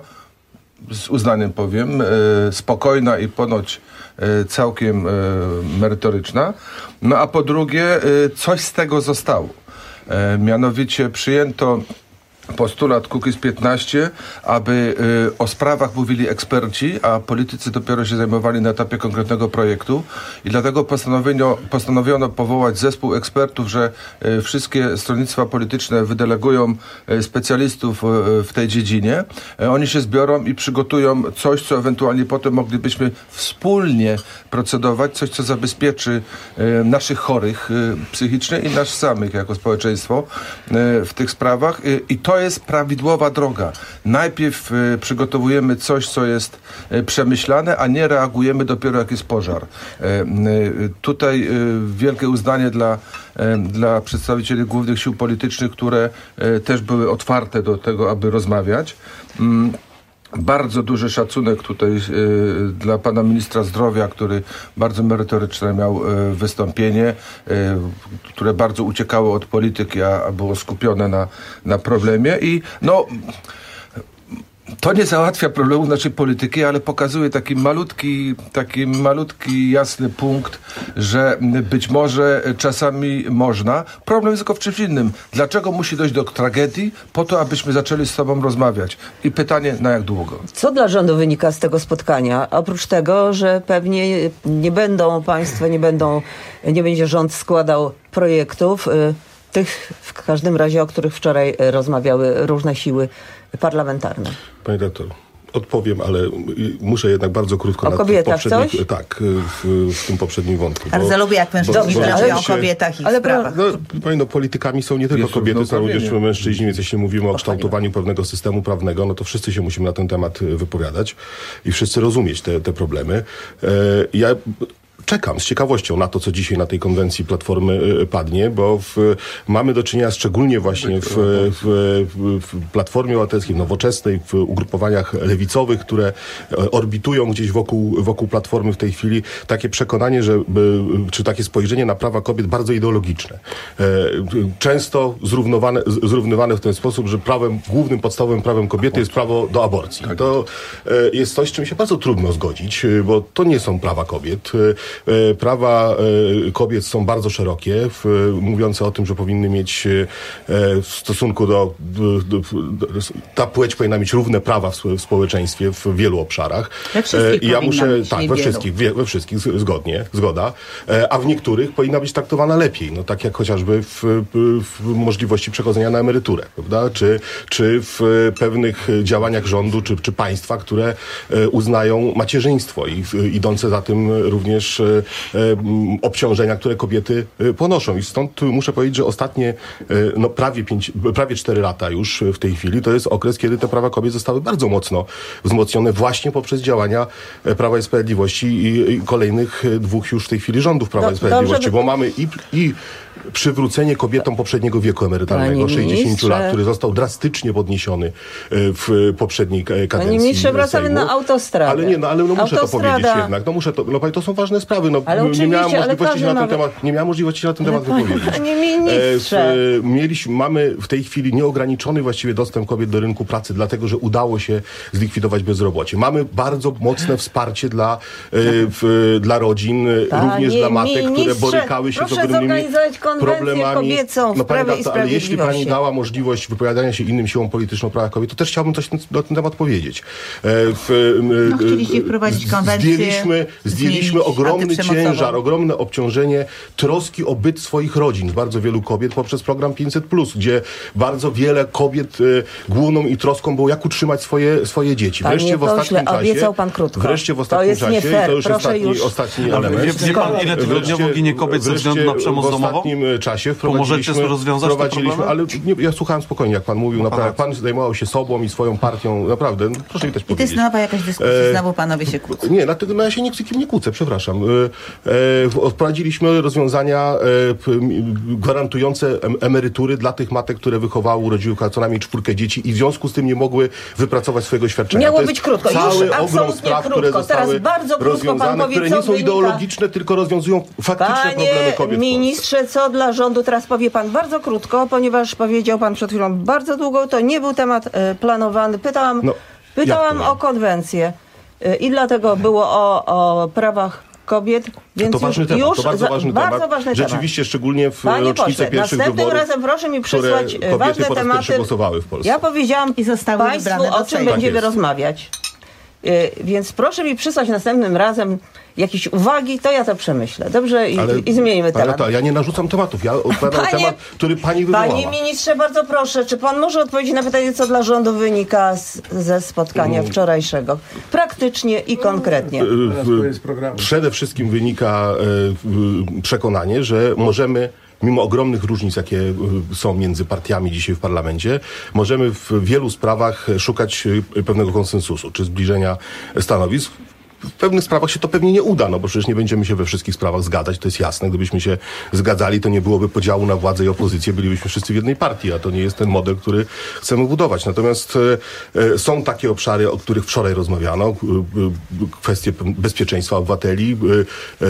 z uznaniem powiem, spokojna i ponoć całkiem merytoryczna. No a po drugie, coś z tego zostało. Mianowicie przyjęto postulat Kukiz piętnaście, aby y, o sprawach mówili eksperci, a politycy dopiero się zajmowali na etapie konkretnego projektu i dlatego postanowiono, postanowiono powołać zespół ekspertów, że y, wszystkie stronnictwa polityczne wydelegują y, specjalistów y, w tej dziedzinie. Y, oni się zbiorą i przygotują coś, co ewentualnie potem moglibyśmy wspólnie procedować, coś, co zabezpieczy y, naszych chorych y, psychicznie i nas samych jako społeczeństwo y, w tych sprawach y, i to jest prawidłowa droga. Najpierw y, przygotowujemy coś, co jest y, przemyślane, a nie reagujemy dopiero jak jest pożar. Y, y, tutaj y, wielkie uznanie dla, y, dla przedstawicieli głównych sił politycznych, które y, też były otwarte do tego, aby rozmawiać. Y, Bardzo duży szacunek tutaj y, dla pana ministra zdrowia, który bardzo merytoryczne miał y, wystąpienie, y, które bardzo uciekało od polityki, a, a było skupione na, na problemie i no... To nie załatwia problemu naszej polityki, ale pokazuje taki malutki, taki malutki, jasny punkt, że być może czasami można. Problem jest tylko w czymś innym. Dlaczego musi dojść do tragedii? Po to, abyśmy zaczęli z sobą rozmawiać. I pytanie, na jak długo? Co dla rządu wynika z tego spotkania? Oprócz tego, że pewnie nie będą państwo, nie będą, nie będzie rząd składał projektów, tych w każdym razie, o których wczoraj rozmawiały różne siły parlamentarne. Panie doktor, Odpowiem, ale muszę jednak bardzo krótko o na kobietach poprzednim, coś? tak, w, w tym poprzednim wątku. Bardzo lubię, jak mężczyźni mówią o kobietach i ale sprawach. No, pani, no, politykami są nie tylko Jest kobiety, są również równouprawnienie. mężczyźni, więc jeśli mówimy o kształtowaniu pewnego systemu prawnego, no to wszyscy się musimy na ten temat wypowiadać i wszyscy rozumieć te, te problemy. E, ja Czekam z ciekawością na to, co dzisiaj na tej konwencji Platformy padnie, bo w, mamy do czynienia szczególnie właśnie w, w, w Platformie Obywatelskiej, w Nowoczesnej, w ugrupowaniach lewicowych, które orbitują gdzieś wokół, wokół Platformy w tej chwili, takie przekonanie, że, czy takie spojrzenie na prawa kobiet bardzo ideologiczne. Często zrównowane, zrównywane w ten sposób, że prawem, głównym podstawowym prawem kobiety jest prawo do aborcji. To jest coś, z czym się bardzo trudno zgodzić, bo to nie są prawa kobiet. Prawa kobiet są bardzo szerokie, mówiące o tym, że powinny mieć w stosunku do, do, do ta płeć powinna mieć równe prawa w, w społeczeństwie w wielu obszarach. We wszystkich I ja muszę, mieć, tak, we wielu. wszystkich, we, we wszystkich zgodnie, zgoda, a w niektórych powinna być traktowana lepiej, no tak jak chociażby w, w możliwości przechodzenia na emeryturę, prawda? Czy, czy w pewnych działaniach rządu, czy, czy państwa, które uznają macierzyństwo i idące za tym również obciążenia, które kobiety ponoszą. I stąd muszę powiedzieć, że ostatnie no, prawie, pięć, prawie cztery lata już w tej chwili to jest okres, kiedy te prawa kobiet zostały bardzo mocno wzmocnione właśnie poprzez działania Prawa i Sprawiedliwości i, i kolejnych dwóch już w tej chwili rządów Prawa Do, i Sprawiedliwości, dobrze, bo mamy i, i przywrócenie kobietom poprzedniego wieku emerytalnego, sześćdziesięciu lat, który został drastycznie podniesiony w poprzedniej kadencji. Panie ministrze, wracamy Sejmu. na autostradę. Ale nie, no ale no muszę Autostrada. to powiedzieć jednak. No muszę to, no to są ważne sprawy. No, Ale nie oczywiście, miałam ale możliwości się na ten każdy ma- temat, nie miałam możliwości się na ten Ale temat panie- wypowiedzieć. panie ministrze. E, w, mieliśmy, mamy w tej chwili nieograniczony właściwie dostęp kobiet do rynku pracy, dlatego że udało się zlikwidować bezrobocie. Mamy bardzo mocne wsparcie dla, e, w, dla rodzin, Panie również dla matek, które ministrze, borykały się z proszę ogromnymi zorganizować konwencję problemami. kobiecą w No, pani Prawie i Beato, ale jeśli pani Sprawiedliwości. dała możliwość wypowiadania się innym siłom politycznym o prawach kobiet, to też chciałbym coś na na ten temat powiedzieć. E, w, No, chcieliście wprowadzić konwencję, Zdjęliśmy, zdjęliśmy zmienić ogromny antyprzemocową. ciężar, ogromne obciążenie troski o byt swoich rodzin, bardzo wielu kobiet poprzez program pięćset plus, gdzie bardzo wiele kobiet y, główną i troską było, jak utrzymać swoje, swoje dzieci. Panie Wreszcie w pośle, ostatnim czasie, obiecał pan krótko. wreszcie w To ostatnim jest czasie, nie fair. i to już Proszę ostatni, już. ostatni Ale element. wie- wie pan, ile tygodniowo Wreszcie- ginie kobiet ze względu na wreszcie przemoc w domową? ostatnim czasie Pomożecie wprowadziliśmy, rozwiązać te wprowadziliśmy ale problemy? nie, ja słuchałem spokojnie, jak pan mówił, naprawdę, jak pan zajmował się sobą i swoją partią, naprawdę, no, proszę mi też I to jest powiedzieć. nowa jakaś dyskusja, E, znowu panowie się kłócą. Nie, dlatego no ja się nikt z kim nie kłócę, przepraszam. E, e, wprowadziliśmy rozwiązania e, p, m, gwarantujące em, emerytury dla tych matek, które wychowały, urodziły co najmniej czwórkę dzieci i w związku z tym nie mogły wypracować swojego świadczenia. Miało To jest być krótko. Już Cały absolutnie ogrom spraw, krótko. które Teraz zostały bardzo krótko pan rozwiązane, powie, które co nie są wynika- ideologiczne, tylko rozwiązują faktyczne problemy Panie kobiet. ministrze, co dla rządu? Teraz powie pan bardzo krótko, ponieważ powiedział pan przed chwilą bardzo długo. To nie był temat e, planowany. Pytałam, No, pytałam jak to o konwencję e, i dlatego było o, o prawach kobiet. Więc To ważny już, temat, już to bardzo za- ważny bardzo temat. ważny Rzeczywiście, temat. szczególnie w Panie rocznicę pośle, pierwszych następnym wyborów, razem proszę mi które przysłać e, kobiety ważne po raz tematy. pierwszy głosowały w Polsce. Ja powiedziałam I zostały państwu, wybrane do o czym Sejmu. będziemy Tak jest. rozmawiać. E, Więc proszę mi przysłać następnym razem jakieś uwagi, to ja to przemyślę. Dobrze? I, Ale, i zmienimy ale temat. to, ja nie narzucam tematów, ja odpowiadam Panie- temat, który pani wywołała. Panie ministrze, bardzo proszę, czy pan może odpowiedzieć na pytanie, co dla rządu wynika z, ze spotkania Mm. wczorajszego? Praktycznie i konkretnie. W- Przede wszystkim wynika e, w- przekonanie, że możemy mimo ogromnych różnic, jakie y, są między partiami dzisiaj w parlamencie, możemy w wielu sprawach szukać y, pewnego konsensusu, czy zbliżenia stanowisk. W pewnych sprawach się to pewnie nie uda, no bo przecież nie będziemy się we wszystkich sprawach zgadzać, to jest jasne. Gdybyśmy się zgadzali, to nie byłoby podziału na władzę i opozycję, bylibyśmy wszyscy w jednej partii, a to nie jest ten model, który chcemy budować. Natomiast e, e, są takie obszary, o których wczoraj rozmawiano, e, e, kwestie bezpieczeństwa obywateli, e, e,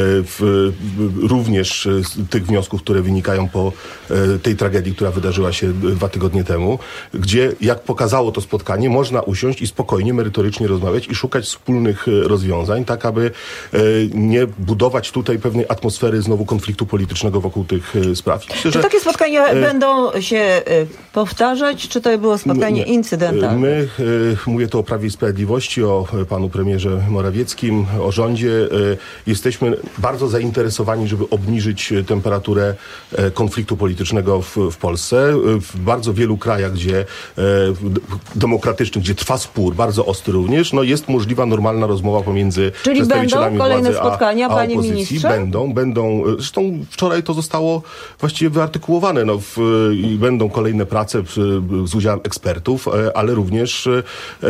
w, e, również e, z tych wniosków, które wynikają po e, tej tragedii, która wydarzyła się dwa tygodnie temu, gdzie, jak pokazało to spotkanie, można usiąść i spokojnie, merytorycznie rozmawiać i szukać wspólnych e, rozwiązań. rozwiązań, tak aby e, nie budować tutaj pewnej atmosfery znowu konfliktu politycznego wokół tych e, spraw. Myślę, Czy że, takie spotkania e, będą się e, powtarzać, czy to było spotkanie nie. incydentalne? My, e, mówię tu o Prawie i Sprawiedliwości, o e, panu premierze Morawieckim, o rządzie, e, jesteśmy bardzo zainteresowani, żeby obniżyć e, temperaturę e, konfliktu politycznego w, w Polsce. E, w bardzo wielu krajach, gdzie e, d- demokratycznych, gdzie trwa spór, bardzo ostry również, no jest możliwa normalna rozmowa pomiędzy Czyli przedstawicielami będą kolejne władzy spotkania, a, a panie opozycji. ministrze? Będą, będą. e, Zresztą wczoraj to zostało właściwie wyartykułowane. No, w, i będą kolejne prace przy, z udziałem ekspertów, e, ale również e,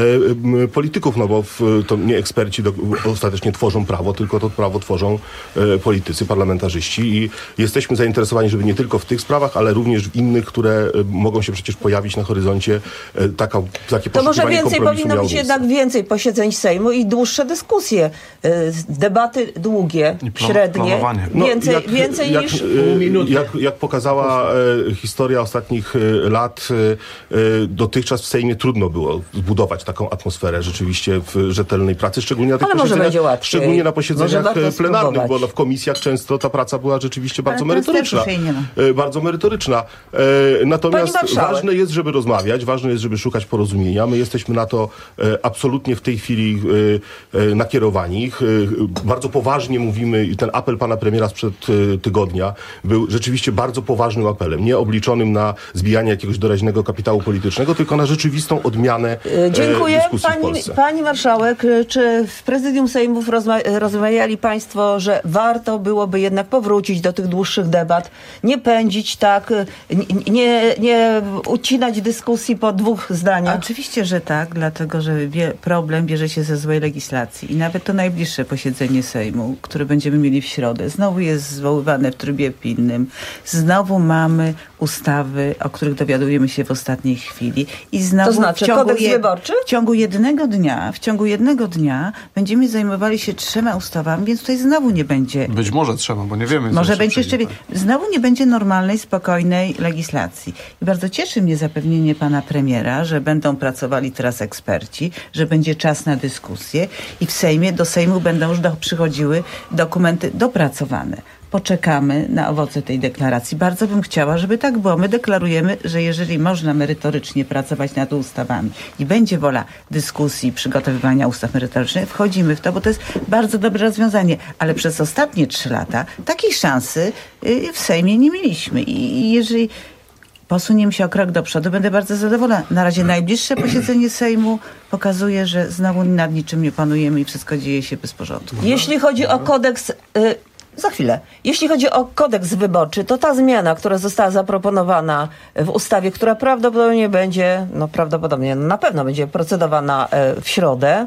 e, polityków, no bo w, to nie eksperci do, ostatecznie tworzą prawo, tylko to prawo tworzą e, politycy, parlamentarzyści i jesteśmy zainteresowani, żeby nie tylko w tych sprawach, ale również w innych, które e, mogą się przecież pojawić na horyzoncie, e, taka, takie To może poszukiwanie więcej kompromisu powinno miało być miejsce. jednak więcej posiedzeń Sejmu i dłuższe dyskusje, y, debaty długie, plan- średnie, planowanie. No, więcej, jak, więcej jak, niż... e, jak, jak pokazała e, historia ostatnich e, lat, e, e, dotychczas w Sejmie trudno było zbudować taką atmosferę rzeczywiście w rzetelnej pracy, szczególnie na tych Ale może posiedzeniach, będzie łatwiej. szczególnie na Może posiedzeniach warto e, plenarnych, spróbować. bo no, w komisjach często ta praca była rzeczywiście bardzo teraz merytoryczna. też już jej nie ma. E, bardzo merytoryczna. E, natomiast Pani marszałek. ważne jest, żeby rozmawiać, ważne jest, żeby szukać porozumienia. My jesteśmy na to e, absolutnie w tej chwili e, e, nakierowani. E, bardzo poważnie mówimy i ten apel pana premiera sprzed e, tygodnia był rzeczywiście bardzo poważnym apelem, nie obliczonym na zbijanie jakiegoś doraźnego kapitału politycznego, tylko na rzeczywistą odmianę e, Dziękuję. dyskusji w Pani, Polsce. pani marszałek, czy w prezydium Sejmów rozma- rozmawiali państwo, że warto byłoby jednak powrócić do tych dłuższych debat, nie pędzić tak, nie, nie, nie ucinać dyskusji po dwóch zdaniach? Oczywiście, że tak, dlatego że wie, problem bierze się ze złej legislacji i nawet to najbliższe posiedzenie Sejmu, które będziemy mieli w środę, znowu jest zwoływane w trybie pilnym. Znowu mamy ustawy, o których dowiadujemy się w ostatniej chwili i znowu To znaczy w ciągu kodeks wyborczy? W ciągu jednego dnia, w ciągu jednego dnia będziemy zajmowali się trzema ustawami, więc tutaj znowu nie będzie... Być może trzeba, bo nie wiemy. co Może jeszcze będzie jeszcze... przyjdzie. Znowu nie będzie normalnej, spokojnej legislacji. I bardzo cieszy mnie zapewnienie pana premiera, że będą pracowali teraz eksperci, że będzie czas na dyskusję i w Sejmie, do Sejmu będą już do, przychodziły dokumenty dopracowane. Poczekamy na owoce tej deklaracji. Bardzo bym chciała, żeby tak było. My deklarujemy, że jeżeli można merytorycznie pracować nad ustawami i będzie wola dyskusji, przygotowywania ustaw merytorycznych, wchodzimy w to, bo to jest bardzo dobre rozwiązanie. Ale przez ostatnie trzy lata takiej szansy y, w Sejmie nie mieliśmy. I, i jeżeli posuniemy się o krok do przodu, będę bardzo zadowolona. Na razie najbliższe posiedzenie Sejmu pokazuje, że znowu nad niczym nie panujemy i wszystko dzieje się bez porządku. Jeśli chodzi o kodeks... Y- Za chwilę. Jeśli chodzi o kodeks wyborczy, to ta zmiana, która została zaproponowana w ustawie, która prawdopodobnie będzie, no prawdopodobnie, no na pewno będzie procedowana e, w środę,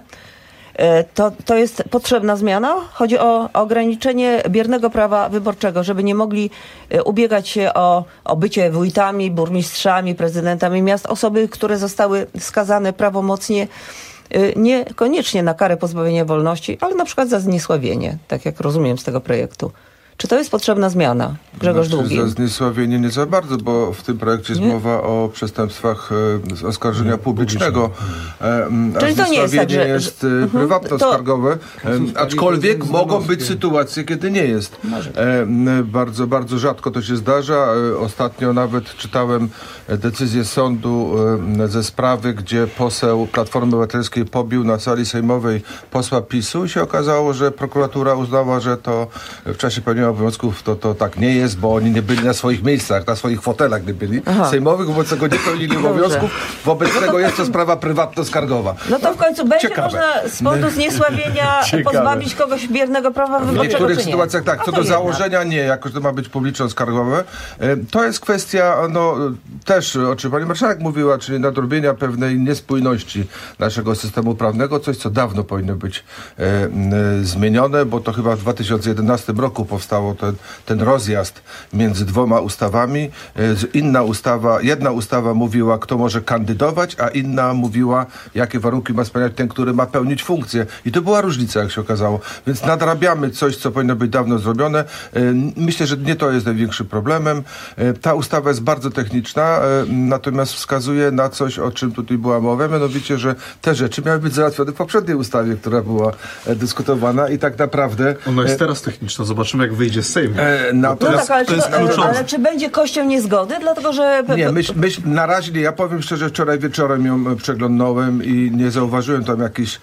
e, to, to jest potrzebna zmiana? Chodzi o ograniczenie biernego prawa wyborczego, żeby nie mogli e, ubiegać się o, o bycie wójtami, burmistrzami, prezydentami miast, osoby, które zostały skazane prawomocnie niekoniecznie na karę pozbawienia wolności, ale na przykład za zniesławienie, tak jak rozumiem z tego projektu. Czy to jest potrzebna zmiana? Grzegorz znaczy, Długi. Za zniesławienie nie za bardzo, bo w tym projekcie jest Nie? mowa o przestępstwach e, z oskarżenia publicznego. E, a Czyli to nie jest tak, że- jest że- e, mhm. prywatno-skargowe, e, aczkolwiek mogą być sytuacje, kiedy nie jest. E, m, bardzo, bardzo rzadko to się zdarza. E, ostatnio nawet czytałem e, decyzję sądu e, ze sprawy, gdzie poseł Platformy Obywatelskiej pobił na sali sejmowej posła PiSu i się okazało, że prokuratura uznała, że to w czasie pełnienia obowiązków to, to tak nie jest, bo oni nie byli na swoich miejscach, na swoich fotelach nie byli Aha. sejmowych, wobec tego nie pełnili obowiązków. Wobec No to tego jest to takim- sprawa prywatno-skargowa. No to w końcu będzie Ciekawe. można z powodu zniesławienia Ciekawe. pozbawić kogoś biernego prawa W wyborczego, niektórych czy nie? sytuacjach tak, A co to do jednak. założenia nie, jako że to ma być publiczno-skargowe. E, To jest kwestia, no też, o czym pani marszałek mówiła, czyli nadrobienia pewnej niespójności naszego systemu prawnego, coś co dawno powinno być e, m, zmienione, bo to chyba w dwa tysiące jedenastym roku powstało zostało ten, ten rozjazd między dwoma ustawami. Inna ustawa, jedna ustawa mówiła, kto może kandydować, a inna mówiła, jakie warunki ma spełniać ten, który ma pełnić funkcję. I to była różnica, jak się okazało. Więc nadrabiamy coś, co powinno być dawno zrobione. Myślę, że nie to jest największym problemem. Ta ustawa jest bardzo techniczna, natomiast wskazuje na coś, o czym tutaj była mowa, mianowicie, że te rzeczy miały być załatwione w poprzedniej ustawie, która była dyskutowana i tak naprawdę... Ona jest teraz techniczna, zobaczymy, jak wyjdzie z Sejmu. E, No tak, ale, to czy, jest to, kluczowe. ale czy będzie kością niezgody? Dlatego, że... Nie, myśl, myśl, na razie nie. Ja powiem szczerze, wczoraj wieczorem ją przeglądnąłem i nie zauważyłem tam jakichś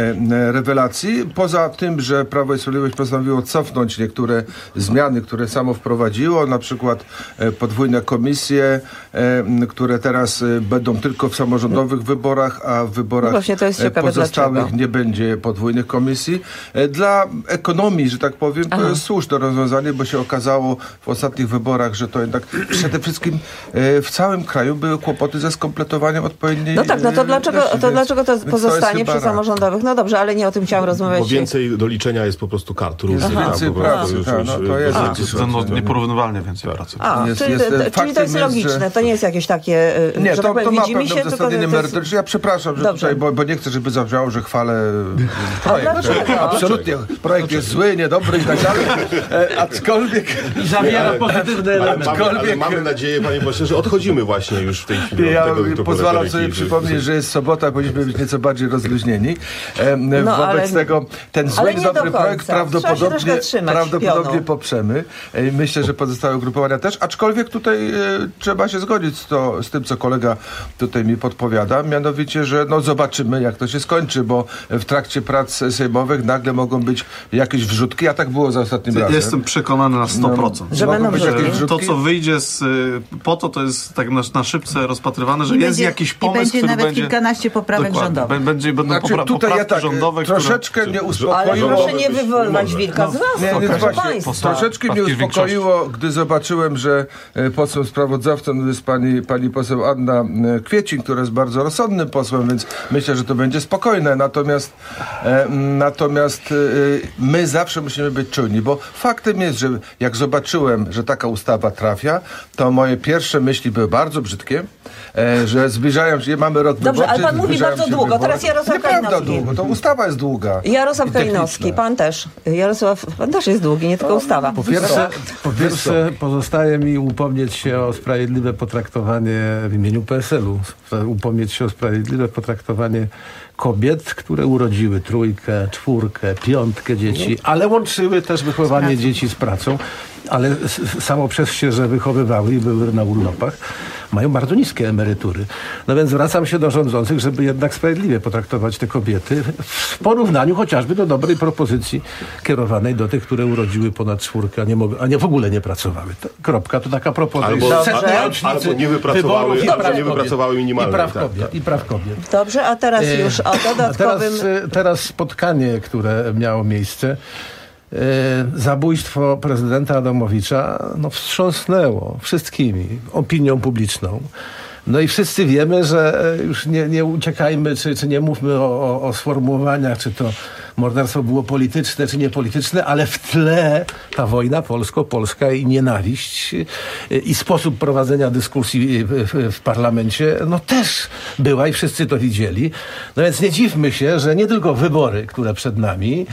e, rewelacji. Poza tym, że Prawo i Sprawiedliwość postanowiło cofnąć niektóre zmiany, które samo wprowadziło, na przykład e, podwójne komisje, e, które teraz e, będą tylko w samorządowych wyborach, a w wyborach no właśnie, to jest ciekawe, pozostałych dlaczego? nie będzie podwójnych komisji. E, Dla ekonomii, że tak powiem, to Aha. jest słuszne rozwiązanie, bo się okazało w ostatnich wyborach, że to jednak przede wszystkim e, w całym kraju były kłopoty ze skompletowaniem odpowiedniej... No tak, no to e, dlaczego ilości, to, więc- dlaczego to więc to pozostanie jest przy chyba samorządowych? No dobrze, ale nie o tym chciałam rozmawiać. Bo więcej do liczenia jest po prostu kart różnych. Aha. tam Więcej po prostu pracy, już- tak, już- no to jest bez- jakiś- To no, nieporównywalnie więcej pracy. A, Jest- czyli, jest- to, czyli to faktem jest jest, logiczne, że- to nie jest jakieś takie, y, Nie, że to, tak powiem, to ma widzimy pewne się, tylko uzasadnienie to jest... merytoryczne. Ja przepraszam, że Dobrze. tutaj, bo, bo nie chcę, żeby zabrzmiało, że chwalę projekt. dlaczego? Absolutnie. Projekt jest zły, niedobry i tak dalej. E, aczkolwiek... Zawiera pozytywne Ale elementy. mamy, ale mamy nadzieję, panie pośle, że odchodzimy właśnie już w tej chwili Ja od tego typu pozwalam retoryki, sobie że- przypomnieć, że jest sobota, powinniśmy być nieco bardziej rozluźnieni. E, No, Wobec ale- tego ten zły, ale nie do dobry końca. projekt Trzeba się prawdopodobnie, troszkę trzymać prawdopodobnie pioną. poprzemy. E, Myślę, że pozostałe ugrupowania też, aczkolwiek tutaj e, trzeba się zgodzić z, to, z tym, co kolega tutaj mi podpowiada, mianowicie, że no zobaczymy, jak to się skończy, bo w trakcie prac sejmowych nagle mogą być jakieś wrzutki, a tak było za ostatnim razem. Jestem przekonany na sto procent. No, że Mogą będą być wrzutki. jakieś To, co wyjdzie z, y, po to, to jest tak na, na szybce rozpatrywane, że I jest będzie- jakiś i pomysł, będzie który nawet będzie... kilkanaście poprawek Dokładnie. rządowych. Bę- Będzie, będą Znaczy, popra- tutaj ja poprawki tak, rządowe, troszeczkę mnie Ale uspokoiło. proszę nie wywoływać wilka z lasu, Nie, nie, proszę właśnie, państwa. troszeczkę mnie Poprawki uspokoiło, gdy zobaczyłem, że e, posłem sprawozdawcą jest pani, pani poseł Anna e, Kwiecień, która jest bardzo rozsądnym posłem, więc myślę, że to będzie spokojne. Natomiast, e, natomiast e, my zawsze musimy być czujni, bo faktem jest, że jak zobaczyłem, że taka ustawa trafia, to moje pierwsze myśli były bardzo brzydkie, e, że zbliżają się, mamy rok Dobrze, wyborczy, ale pan mówi zbliżają bardzo się długo. wybory. Teraz Jarosław Nieprawda Kalinowski. długo, to ustawa jest długa. Jarosław I Kalinowski, techniczna. pan też. Jarosław, pan też jest długi, nie tylko ustawa. Po pierwsze, po pierwsze pozostaje mi upomnieć się o sprawiedliwe potraktowanie w imieniu P S L-u. Upomnieć się o sprawiedliwe potraktowanie kobiet, które urodziły trójkę, czwórkę, piątkę dzieci, ale łączyły też wychowanie dzieci z pracą, ale s- samo przez się, że wychowywały i były na urlopach, mają bardzo niskie emerytury. No więc zwracam się do rządzących, żeby jednak sprawiedliwie potraktować te kobiety w porównaniu chociażby do dobrej propozycji kierowanej do tych, które urodziły ponad czwórkę, a nie, mogły, a nie w ogóle nie pracowały. To, kropka, to taka propozycja. Albo, Setnej albo, rocznicy albo nie wypracowały, wyborów i albo praw nie kobiet. wypracowały I minimalnej. praw tak, kobiet. I praw kobiet. Dobrze, a teraz E, już o A teraz, dodatkowym... e, teraz spotkanie, które miało miejsce. E, Zabójstwo prezydenta Adamowicza no, wstrząsnęło wszystkimi, opinią publiczną. No i wszyscy wiemy, że e, już nie, nie uciekajmy, czy, czy nie mówmy o, o, o sformułowaniach, czy to morderstwo było polityczne, czy niepolityczne, ale w tle ta wojna polsko-polska i nienawiść e, i sposób prowadzenia dyskusji w, w, w parlamencie, no też była i wszyscy to widzieli. No więc nie dziwmy się, że nie tylko wybory, które przed nami,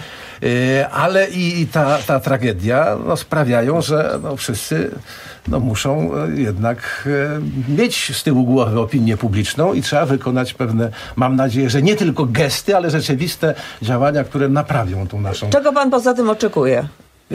e, ale i, i ta, ta tragedia no, sprawiają, że no, wszyscy no, muszą e, jednak e, mieć z tyłu głowy opinię publiczną i trzeba wykonać pewne, mam nadzieję, że nie tylko gesty, ale rzeczywiste działania, które naprawią tą naszą... Czego pan poza tym oczekuje? E,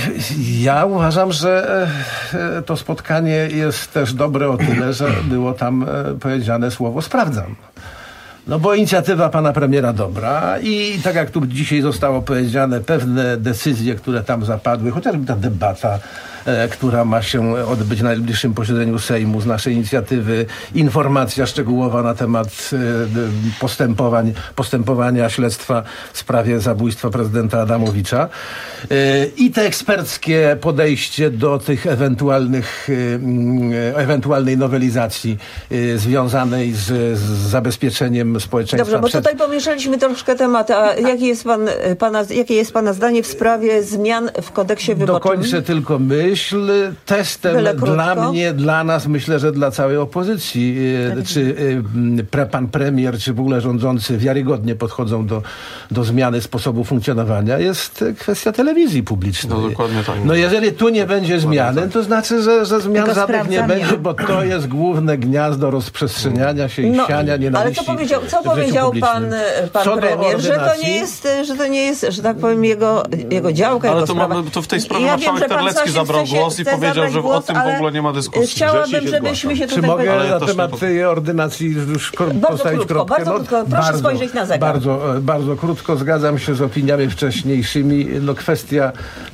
Ja uważam, że e, to spotkanie jest też dobre o tyle, że było tam e, powiedziane słowo sprawdzam. No bo inicjatywa pana premiera dobra i tak jak tu dzisiaj zostało powiedziane, pewne decyzje, które tam zapadły, chociażby ta debata, e, która ma się odbyć na najbliższym posiedzeniu Sejmu z naszej inicjatywy, informacja szczegółowa na temat e, postępowań, postępowania śledztwa w sprawie zabójstwa prezydenta Adamowicza e, i te eksperckie podejście do tych ewentualnych, e, ewentualnej nowelizacji e, związanej z, z zabezpieczeniem całym społeczeństwem. Dobrze, bo przed... tutaj pomieszaliśmy troszkę tematy. A jakie jest, pan, pana, jakie jest pana zdanie w sprawie zmian w kodeksie wyborczym? Dokończę tylko myśl. Testem dla mnie, dla nas, myślę, że dla całej opozycji, tak. czy pre, pan premier, czy w ogóle rządzący wiarygodnie podchodzą do, do zmiany sposobu funkcjonowania, jest kwestia telewizji publicznej. No dokładnie tak. No jeżeli tu nie będzie zmiany, tak. to znaczy, że, że zmian żadnych nie będzie, bo to jest główne gniazdo rozprzestrzeniania się i no, siania nienawiści. Ale co powiedział, co powiedział pan, pan premier, że to nie jest, że to nie jest, że tak powiem, jego, jego działka, ale jego to, sprawa. mamy, to w tej sprawie ja marszałek wiem, Terlecki zabrał chce, głos i chce powiedział, że głos, o tym w ogóle nie ma dyskusji. Chciałabym, żebyśmy się Czy tutaj... mogę ale na temat nie... tej ordynacji już bardzo postawić krótko, kropkę? bardzo krótko. Proszę bardzo, spojrzeć na zegar. Bardzo, bardzo krótko. Zgadzam się z opiniami wcześniejszymi. No kwestia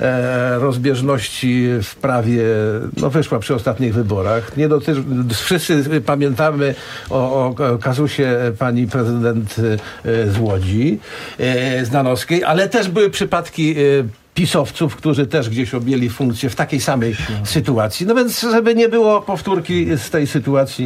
e, rozbieżności w prawie no, wyszła przy ostatnich wyborach. Nie dotyczy, wszyscy pamiętamy o, o kazusie pani prezydent e, z Łodzi, e, Zdanowskiej, ale też były przypadki e, pisowców, którzy też gdzieś objęli funkcję w takiej samej sytuacji. No więc, żeby nie było powtórki z tej sytuacji,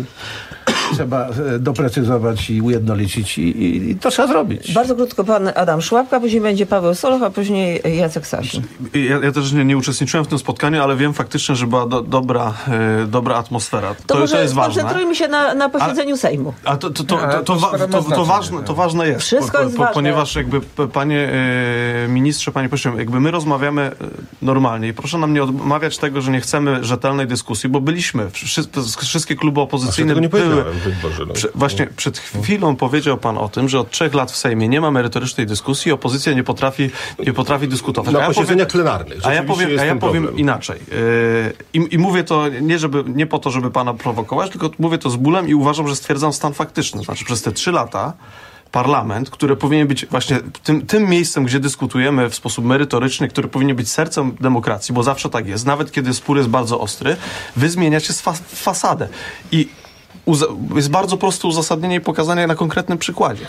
trzeba doprecyzować i ujednolicić i, i, i to trzeba zrobić. Bardzo krótko pan Adam Szłapka, później będzie Paweł Soloch, a później Jacek Sasin. Ja, ja też nie, nie uczestniczyłem w tym spotkaniu, ale wiem faktycznie, że była do, dobra, e, dobra atmosfera. To, to, może to jest ważne. Koncentrujmy się na, na posiedzeniu a, Sejmu. A to, to, to, to, to, to, to, to, ważne, to ważne jest. Wszystko jest po, ważne. Ponieważ jakby, panie e, ministrze, panie pośle, jakby my rozmawiamy normalnie i proszę nam nie odmawiać tego, że nie chcemy rzetelnej dyskusji, bo byliśmy, wszyscy, wszystkie kluby opozycyjne tego nie były. Boże, no. Prze, właśnie przed chwilą powiedział pan o tym, że od trzech lat w Sejmie nie ma merytorycznej dyskusji, opozycja nie potrafi, nie potrafi dyskutować. Na a ja posiedzeniach powiem, plenarnych. A ja powiem, a ja powiem inaczej. Yy, i, I mówię to nie, żeby, nie po to, żeby pana prowokować, tylko mówię to z bólem i uważam, że stwierdzam stan faktyczny. Znaczy przez te trzy lata parlament, który powinien być właśnie tym, tym miejscem, gdzie dyskutujemy w sposób merytoryczny, który powinien być sercem demokracji, bo zawsze tak jest. Nawet kiedy spór jest bardzo ostry, wy zmieniacie fa- fasadę. I jest bardzo proste uzasadnienie i pokazanie na konkretnym przykładzie.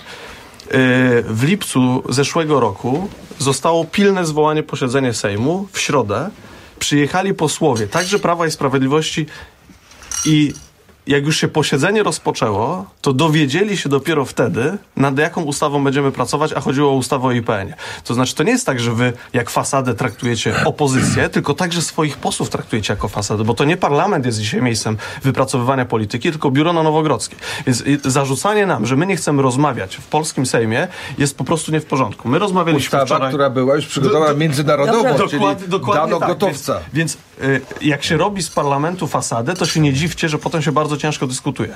W lipcu zeszłego roku zostało pilne zwołanie posiedzenia Sejmu w środę. Przyjechali posłowie, także Prawa i Sprawiedliwości i jak już się posiedzenie rozpoczęło, to dowiedzieli się dopiero wtedy, nad jaką ustawą będziemy pracować, a chodziło o ustawę o I P N ie. To znaczy, to nie jest tak, że wy jak fasadę traktujecie opozycję, tylko także swoich posłów traktujecie jako fasadę, bo to nie parlament jest dzisiaj miejscem wypracowywania polityki, tylko biuro na Nowogrodzkiej. Więc zarzucanie nam, że my nie chcemy rozmawiać w polskim Sejmie, jest po prostu nie w porządku. My rozmawialiśmy Ustawa, wczoraj... która była już przygotowana międzynarodowo, Dobrze, czyli dokładnie, dokładnie dano tak. gotowca. Więc, więc y, jak się robi z parlamentu fasadę, to się nie dziwcie, że potem się bardzo ciężko dyskutuje.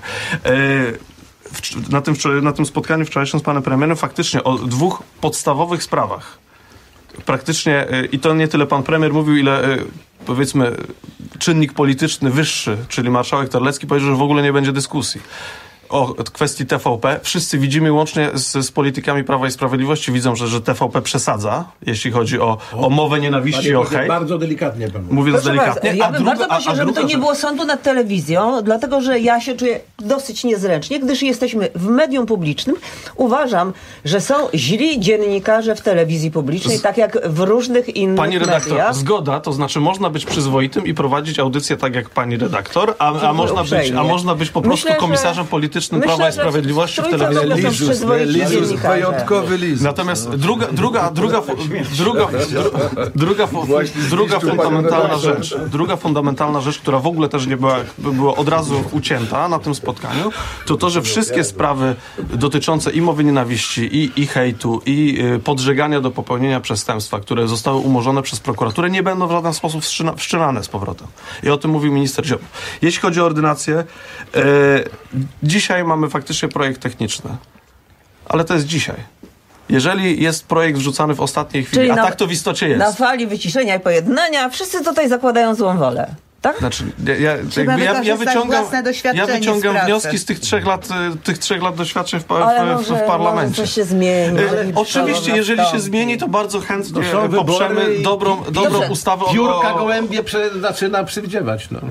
W, na, tym, na tym spotkaniu wczorajszym z panem premierem faktycznie o dwóch podstawowych sprawach. Praktycznie, i to nie tyle pan premier mówił, ile powiedzmy czynnik polityczny wyższy, czyli marszałek Terlecki powiedział, że w ogóle nie będzie dyskusji. O kwestii T V P. Wszyscy widzimy łącznie z, z politykami Prawa i Sprawiedliwości, widzą, że, że T V P przesadza, jeśli chodzi o, o mowę nienawiści i o hejt. Bardzo delikatnie pan mówi. Mówiąc Proszę delikatnie. Bardzo, ja bym druga, bardzo prosił, żeby to nie było sądu nad telewizją, dlatego że ja się czuję dosyć niezręcznie, gdyż jesteśmy w medium publicznym. Uważam, że są źli dziennikarze w telewizji publicznej, z... tak jak w różnych innych Pani redaktor, mediach. Zgoda, to znaczy można być przyzwoitym i prowadzić audycję tak jak pani redaktor, a, a, można, być, a można być po prostu Myślę, komisarzem politycznym Myślę, Prawa i Sprawiedliwości w telewizji. Lizus, lizus, wyjątkowy lizus. Natomiast druga, druga, druga, druga, druga, druga fundamentalna rzecz, druga fundamentalna rzecz, która w ogóle też nie była, była od razu ucięta na tym spotkaniu, to to, że wszystkie sprawy dotyczące i mowy nienawiści, i, i hejtu, i podżegania do popełnienia przestępstwa, które zostały umorzone przez prokuraturę, nie będą w żaden sposób wszczynane z powrotem. I o tym mówił minister Ziobro. Jeśli chodzi o ordynację, e, dzisiaj mamy faktycznie projekt techniczny. Ale to jest dzisiaj. Jeżeli jest projekt wrzucany w ostatniej chwili, Czyli a na, tak to w istocie jest. Na fali wyciszenia i pojednania wszyscy tutaj zakładają złą wolę. Tak? Znaczy, ja, ja, jakby ja, ja wyciągam, ja wyciągam z wnioski z tych trzech lat, tych trzech lat doświadczeń w, w, może, w parlamencie. Może coś się zmieni. E, oczywiście, jeżeli się zmieni, to bardzo chętnie poprzemy dobrą, dobrą ustawę. Piórka gołębie prze, zaczyna przywdziewać. No.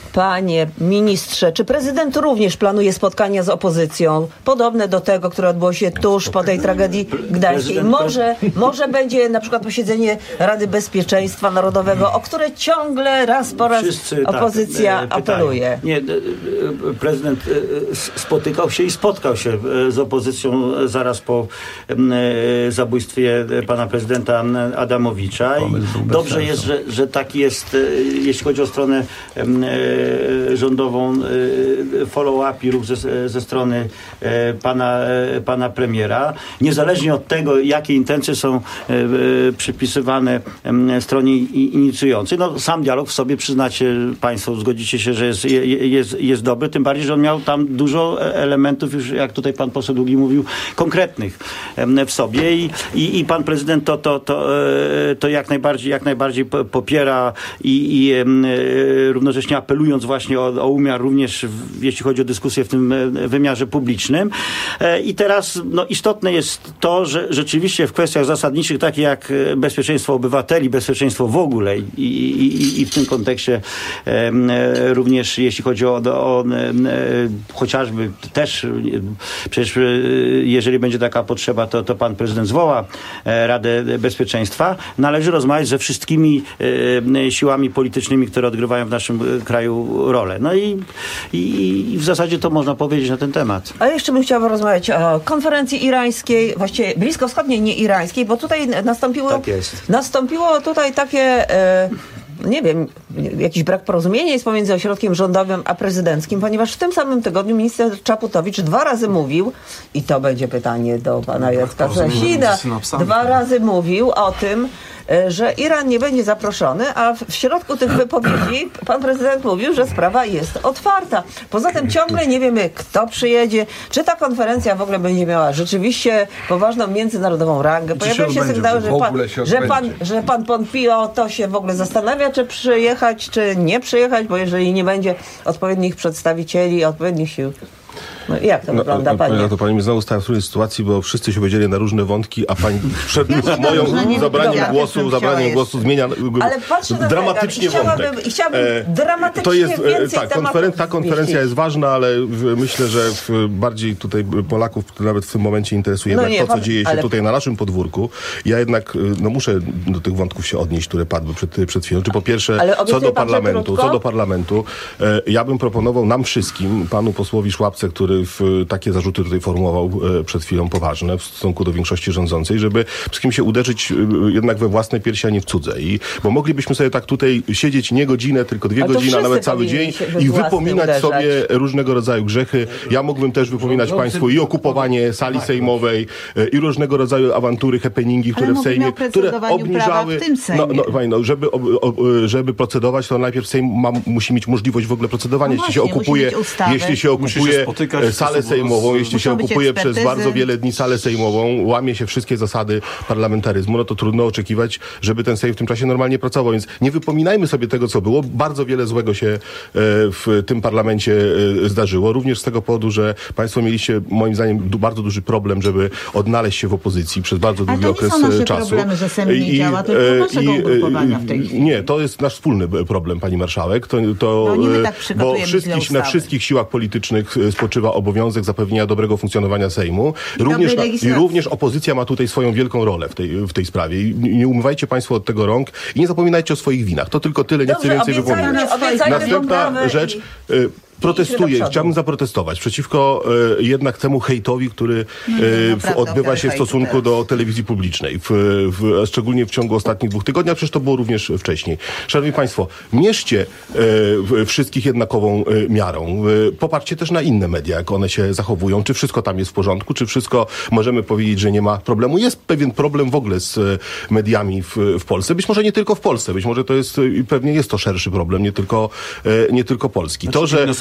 Panie ministrze, czy prezydent również planuje spotkania z opozycją, podobne do tego, które odbyło się tuż po tej tragedii gdańskiej? Może, może będzie na przykład posiedzenie Rady Bezpieczeństwa Narodowego, o które ciągle raz po raz Wszyscy, opozycja tak, apeluje. Nie, prezydent spotykał się i spotkał się z opozycją zaraz po zabójstwie pana prezydenta Adamowicza. I dobrze jest, że, że tak jest, jeśli chodzi o stronę rządową, follow-up i ruch ze, ze strony pana, pana premiera. Niezależnie od tego, jakie intencje są przypisywane stronie inicjującej. No, sam dialog w sobie, przyznacie państwo, zgodzicie się, że jest, jest, jest dobry, tym bardziej, że on miał tam dużo elementów, już jak tutaj pan poseł Długi mówił, konkretnych w sobie i, i, i pan prezydent to, to, to, to jak najbardziej, jak najbardziej popiera i, i równocześnie apelując właśnie o, o umiar również, w, jeśli chodzi o dyskusję w tym wymiarze publicznym. I teraz no, istotne jest to, że rzeczywiście w kwestiach zasadniczych, takich jak bezpieczeństwo obywateli, bezpieczeństwo w ogóle i, i, i w tym kontekście e, również jeśli chodzi o, o e, chociażby też przecież jeżeli będzie taka potrzeba, to, to pan prezydent zwoła e, Radę Bezpieczeństwa. Należy rozmawiać ze wszystkimi e, siłami politycznymi, które odgrywają w naszym kraju rolę. No i, i, i w zasadzie to można powiedzieć na ten temat. A jeszcze bym chciała porozmawiać o konferencji irańskiej, właściwie bliskowschodniej, nie irańskiej, bo tutaj nastąpiło, tak jest. nastąpiło tutaj takie, e, nie wiem, jakiś brak porozumienia jest pomiędzy ośrodkiem rządowym a prezydenckim, ponieważ w tym samym tygodniu minister Czaputowicz dwa razy mówił, i to będzie pytanie do pana Jacka Sasina, dwa razy mówił o tym, że Iran nie będzie zaproszony, a w środku tych wypowiedzi pan prezydent mówił, że sprawa jest otwarta. Poza tym ciągle nie wiemy, kto przyjedzie, czy ta konferencja w ogóle będzie miała rzeczywiście poważną międzynarodową rangę. Pojawiają się sygnały, że pan, że, pan, że pan Pompeo to się w ogóle zastanawia, czy przyjechać, czy nie przyjechać, bo jeżeli nie będzie odpowiednich przedstawicieli, odpowiednich sił. No jak to no, wygląda, pani? No to pani mnie znowu stała w trudnej sytuacji, bo wszyscy się powiedzieli na różne wątki, a pani przed moją no, zabraniem dobra, głosu, zabraniem głosu zmienia ale patrzę na dramatycznie i chciałabym, wątek. I chciałabym e, dramatycznie to jest, więcej tak, konferen- ta konferencja zmieścić. Jest ważna, ale w, myślę, że w, bardziej tutaj Polaków nawet w tym momencie interesuje no nie, to, co pan, dzieje się ale... tutaj na naszym podwórku. Ja jednak no, muszę do tych wątków się odnieść, które padły przed, przed chwilą. Czy po pierwsze, co do parlamentu, co do parlamentu, e, ja bym proponował nam wszystkim, panu posłowi Szłapce, który w, takie zarzuty tutaj formułował e, przed chwilą poważne w stosunku do większości rządzącej, żeby wszystkim się uderzyć e, jednak we własne piersi, a nie w cudze. I, bo moglibyśmy sobie tak tutaj siedzieć nie godzinę, tylko dwie godziny, a nawet cały dzień i wypominać uderzać. sobie różnego rodzaju grzechy. Ja mógłbym też wypominać państwu i okupowanie sali sejmowej, e, i różnego rodzaju awantury, happeningi, które w Sejmie, które obniżały... No, no, no, żeby, ob, ob, żeby procedować, to najpierw Sejm ma, musi mieć możliwość w ogóle procedowania. No jeśli, właśnie, się okupuje, jeśli się okupuje salę sejmową, jeśli się okupuje przez bardzo wiele dni salę sejmową, łamie się wszystkie zasady parlamentaryzmu, no to trudno oczekiwać, żeby ten Sejm w tym czasie normalnie pracował. Więc nie wypominajmy sobie tego, co było. Bardzo wiele złego się w tym parlamencie zdarzyło. Również z tego powodu, że państwo mieliście, moim zdaniem, bardzo duży problem, żeby odnaleźć się w opozycji przez bardzo długi okres czasu. Ale to nie są nasze problemy, że Sejm nie działa, tylko naszego ugrupowania w tej chwili. Nie, to jest nasz wspólny problem, pani marszałek. To, to, no, nie my tak bo wszystkich, na wszystkich siłach politycznych spoczywa obowiązek zapewnienia dobrego funkcjonowania Sejmu. Również, I również opozycja ma tutaj swoją wielką rolę w tej, w tej sprawie. I nie umywajcie państwo od tego rąk i nie zapominajcie o swoich winach. To tylko tyle, nie chcę więcej wypominać. Następna rzecz... I... Protestuję, chciałbym zaprotestować przeciwko e, jednak temu hejtowi, który e, w, odbywa się w stosunku teraz. do telewizji publicznej, w, w, szczególnie w ciągu ostatnich dwóch tygodni, a przecież to było również wcześniej. Szanowni państwo, mierzcie e, wszystkich jednakową e, miarą. E, popatrzcie też na inne media, jak one się zachowują, czy wszystko tam jest w porządku, czy wszystko możemy powiedzieć, że nie ma problemu. Jest pewien problem w ogóle z e, mediami w, w Polsce. Być może nie tylko w Polsce, być może to jest, pewnie jest to szerszy problem, nie tylko, e, nie tylko polski. Znaczy, to, że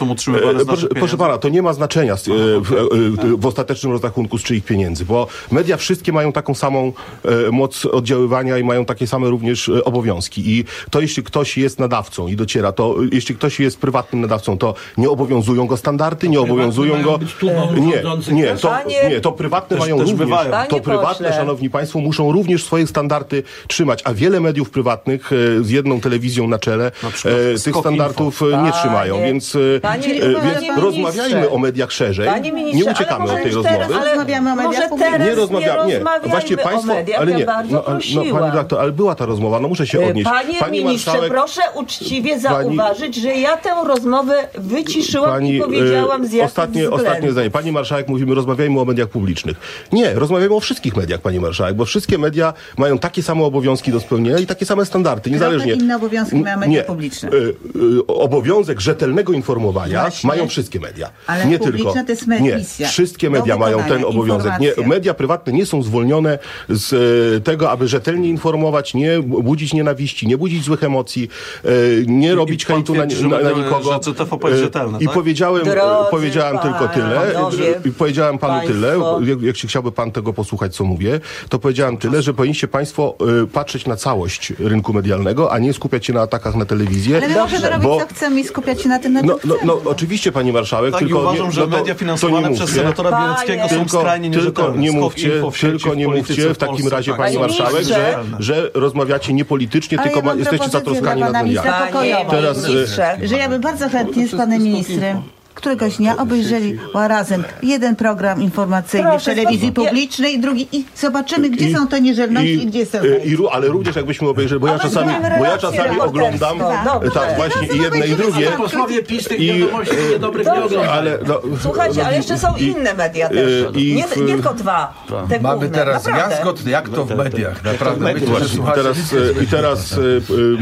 są utrzymywane z proszę, proszę pana, to nie ma znaczenia z, w, w, w ostatecznym rozrachunku z czyich pieniędzy, bo media wszystkie mają taką samą e, moc oddziaływania i mają takie same również e, obowiązki. I to jeśli ktoś jest nadawcą i dociera, to jeśli ktoś jest prywatnym nadawcą, to nie obowiązują go standardy, nie obowiązują go... Nie, nie, to, nie, to prywatne Też- mają też również, bywają. to Panie prywatne, pośle. szanowni państwo, muszą również swoje standardy trzymać, a wiele mediów prywatnych e, z jedną telewizją na czele Na przykład e, tych Skok standardów Info. e, nie Panie- trzymają, więc, e, Panie- e, panie więc ministrze. rozmawiajmy o mediach szerzej, Panie ministrze, nie uciekamy ale od tej może rozmowy. teraz, ale Rozmawiamy o mediach może publicznych. teraz Nie rozmawiamy, nie. rozmawiajmy Właściwie o państwo, mediach, ale ja nie. bardzo No, prosiłam. no, pani redaktor, ale była ta rozmowa, no muszę się odnieść. Panie Pani ministrze, marszałek- proszę uczciwie Pani- zauważyć, że ja tę rozmowę wyciszyłam Pani, i powiedziałam z e, jakich ostatnie, względów. ostatnie zdanie. Pani marszałek, mówimy, rozmawiajmy o mediach publicznych. Nie, rozmawiajmy o wszystkich mediach, pani marszałek, bo wszystkie media mają takie same obowiązki do spełnienia i takie same standardy, niezależnie. Trochę inne obowiązki mają media Nie. publiczne. E, e, obowiązek rzetelnego informowania Właśnie. mają wszystkie media. Ale nie publiczne tylko. to jest Nie, misja. wszystkie Do media mają ten wykonania, obowiązek. Nie, informacja. media prywatne nie są zwolnione z e, tego, aby rzetelnie informować, nie budzić nienawiści, nie budzić złych emocji, e, nie robić pan hejtu na, twierdzi, że na, na media- nikogo. że T V P jest E, rzetelne, I tak? powiedziałem, Drodzy powiedziałem tylko tyle. panowie, I powiedziałem panu państwo. tyle, jak, jak się chciałby pan tego posłuchać, co mówię, to powiedziałem tyle, że powinniście państwo y, patrzeć na całość rynku medialnego, a nie skupiać się na atakach na telewizję. Ale my możemy robić co chcemy i skupiać się na tym, na czym No, no, chcemy. no oczywiście, pani marszałek, Tak, i tylko uważam, nie, że no to- media to finansowane nie przez mówcie. senatora Panie- Bieleckiego są Tylko, skrajnie tylko nierzetelne. nie Skok mówcie, Info w sieci, tylko nie w polityce mówcie w w takim Polsce, razie, tak. pani Panie marszałek, że, ministrze. że rozmawiacie nie politycznie, Ale tylko ja ma, mam jesteście propozycję zatroskani dla nad pana ministra mediami. Pokojowa. Teraz, Panie ministrze. Że ja bym bardzo chętnie z panem ministrem któregoś dnia obejrzeli razem jeden program informacyjny Proszę, w telewizji proszę. publicznej i drugi i zobaczymy, gdzie są te nierzelności i, gdzie są i, i, ró- ale również jakbyśmy obejrzeli, bo ja Ale czasami, mamy bo ja relację czasami oglądam, reporterską. Dobrze. tak, właśnie i jedne i drugie. Posłowie PiS tych I, wiadomości niedobrych nie oglądają. ale, no, Słuchajcie, ale jeszcze są i- inne media też. i Nie, w- nie tylko dwa. Te Mamy główne. teraz Naprawdę. jazgot, jak to w mediach. Naprawdę, my, którzy Właśnie, i słuchacie, teraz, nic nie i teraz y,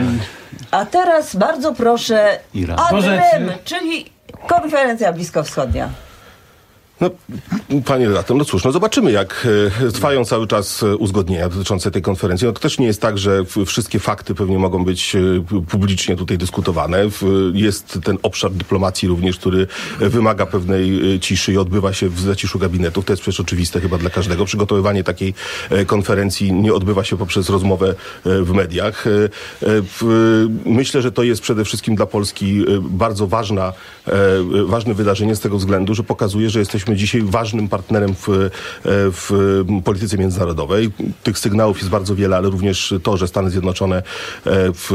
y, A teraz bardzo proszę Iran. ADREM, czyli konferencja bliskowschodnia. No, panie redaktor, no cóż, no zobaczymy, jak e, trwają cały czas e, uzgodnienia dotyczące tej konferencji. No to też nie jest tak, że w, wszystkie fakty pewnie mogą być e, publicznie tutaj dyskutowane. W, jest ten obszar dyplomacji również, który e, wymaga pewnej e, ciszy i odbywa się w zaciszu gabinetów. To jest przecież oczywiste chyba dla każdego. Przygotowywanie takiej e, konferencji nie odbywa się poprzez rozmowę e, w mediach. E, e, w, myślę, że to jest przede wszystkim dla Polski e, bardzo ważna, e, ważne wydarzenie z tego względu, że pokazuje, że jesteśmy dzisiaj ważnym partnerem w, w polityce międzynarodowej. Tych sygnałów jest bardzo wiele, ale również to, że Stany Zjednoczone w,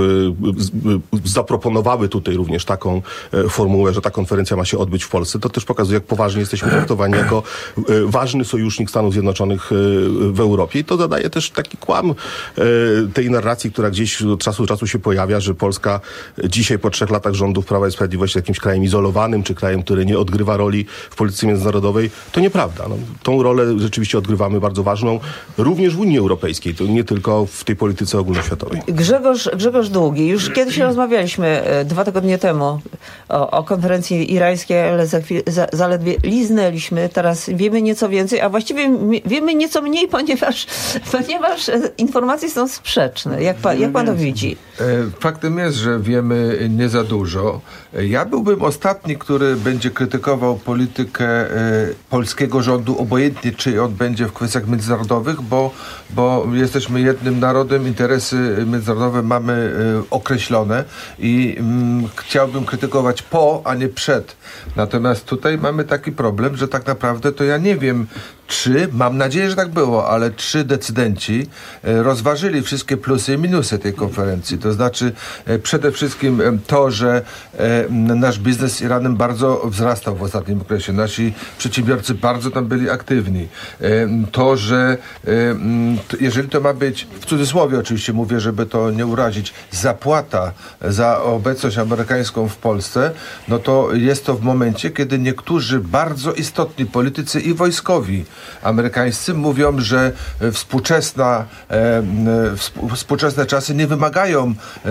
zaproponowały tutaj również taką formułę, że ta konferencja ma się odbyć w Polsce, to też pokazuje, jak poważnie jesteśmy traktowani jako ważny sojusznik Stanów Zjednoczonych w Europie. I to zadaje też taki kłam tej narracji, która gdzieś od czasu do czasu się pojawia, że Polska dzisiaj po trzech latach rządów Prawa i Sprawiedliwości jest jakimś krajem izolowanym, czy krajem, który nie odgrywa roli w polityce międzynarodowej. To nieprawda. No, tą rolę rzeczywiście odgrywamy bardzo ważną, również w Unii Europejskiej, to nie tylko w tej polityce ogólnoświatowej. Grzegorz, Grzegorz Długi, już kiedyś rozmawialiśmy e, dwa tygodnie temu o, o konferencji irańskiej, ale za chwil, za, zaledwie liznęliśmy, teraz wiemy nieco więcej, a właściwie mi, wiemy nieco mniej, ponieważ, ponieważ e, informacje są sprzeczne. Jak pan, jak pan to widzi? E, Faktem jest, że wiemy nie za dużo. E, Ja byłbym ostatni, który będzie krytykował politykę e, polskiego rządu, obojętnie czy on będzie w kwestiach międzynarodowych, bo, bo jesteśmy jednym narodem, interesy międzynarodowe mamy e, określone i mm, chciałbym krytykować po, a nie przed. Natomiast tutaj mamy taki problem, że tak naprawdę to ja nie wiem, czy, mam nadzieję, że tak było, ale czy decydenci e, rozważyli wszystkie plusy i minusy tej konferencji. To znaczy e, przede wszystkim e, to, że e, nasz biznes z Iranem bardzo wzrastał w ostatnim okresie. Nasi przedsiębiorcy bardzo tam byli aktywni. E, to, że e, to, jeżeli to ma być, w cudzysłowie oczywiście mówię, żeby to nie urazić, zapłata za obecność amerykańską w Polsce, no to jest to w momencie, kiedy niektórzy bardzo istotni politycy i wojskowi amerykańscy mówią, że współczesna, e, współczesne czasy nie wymagają e,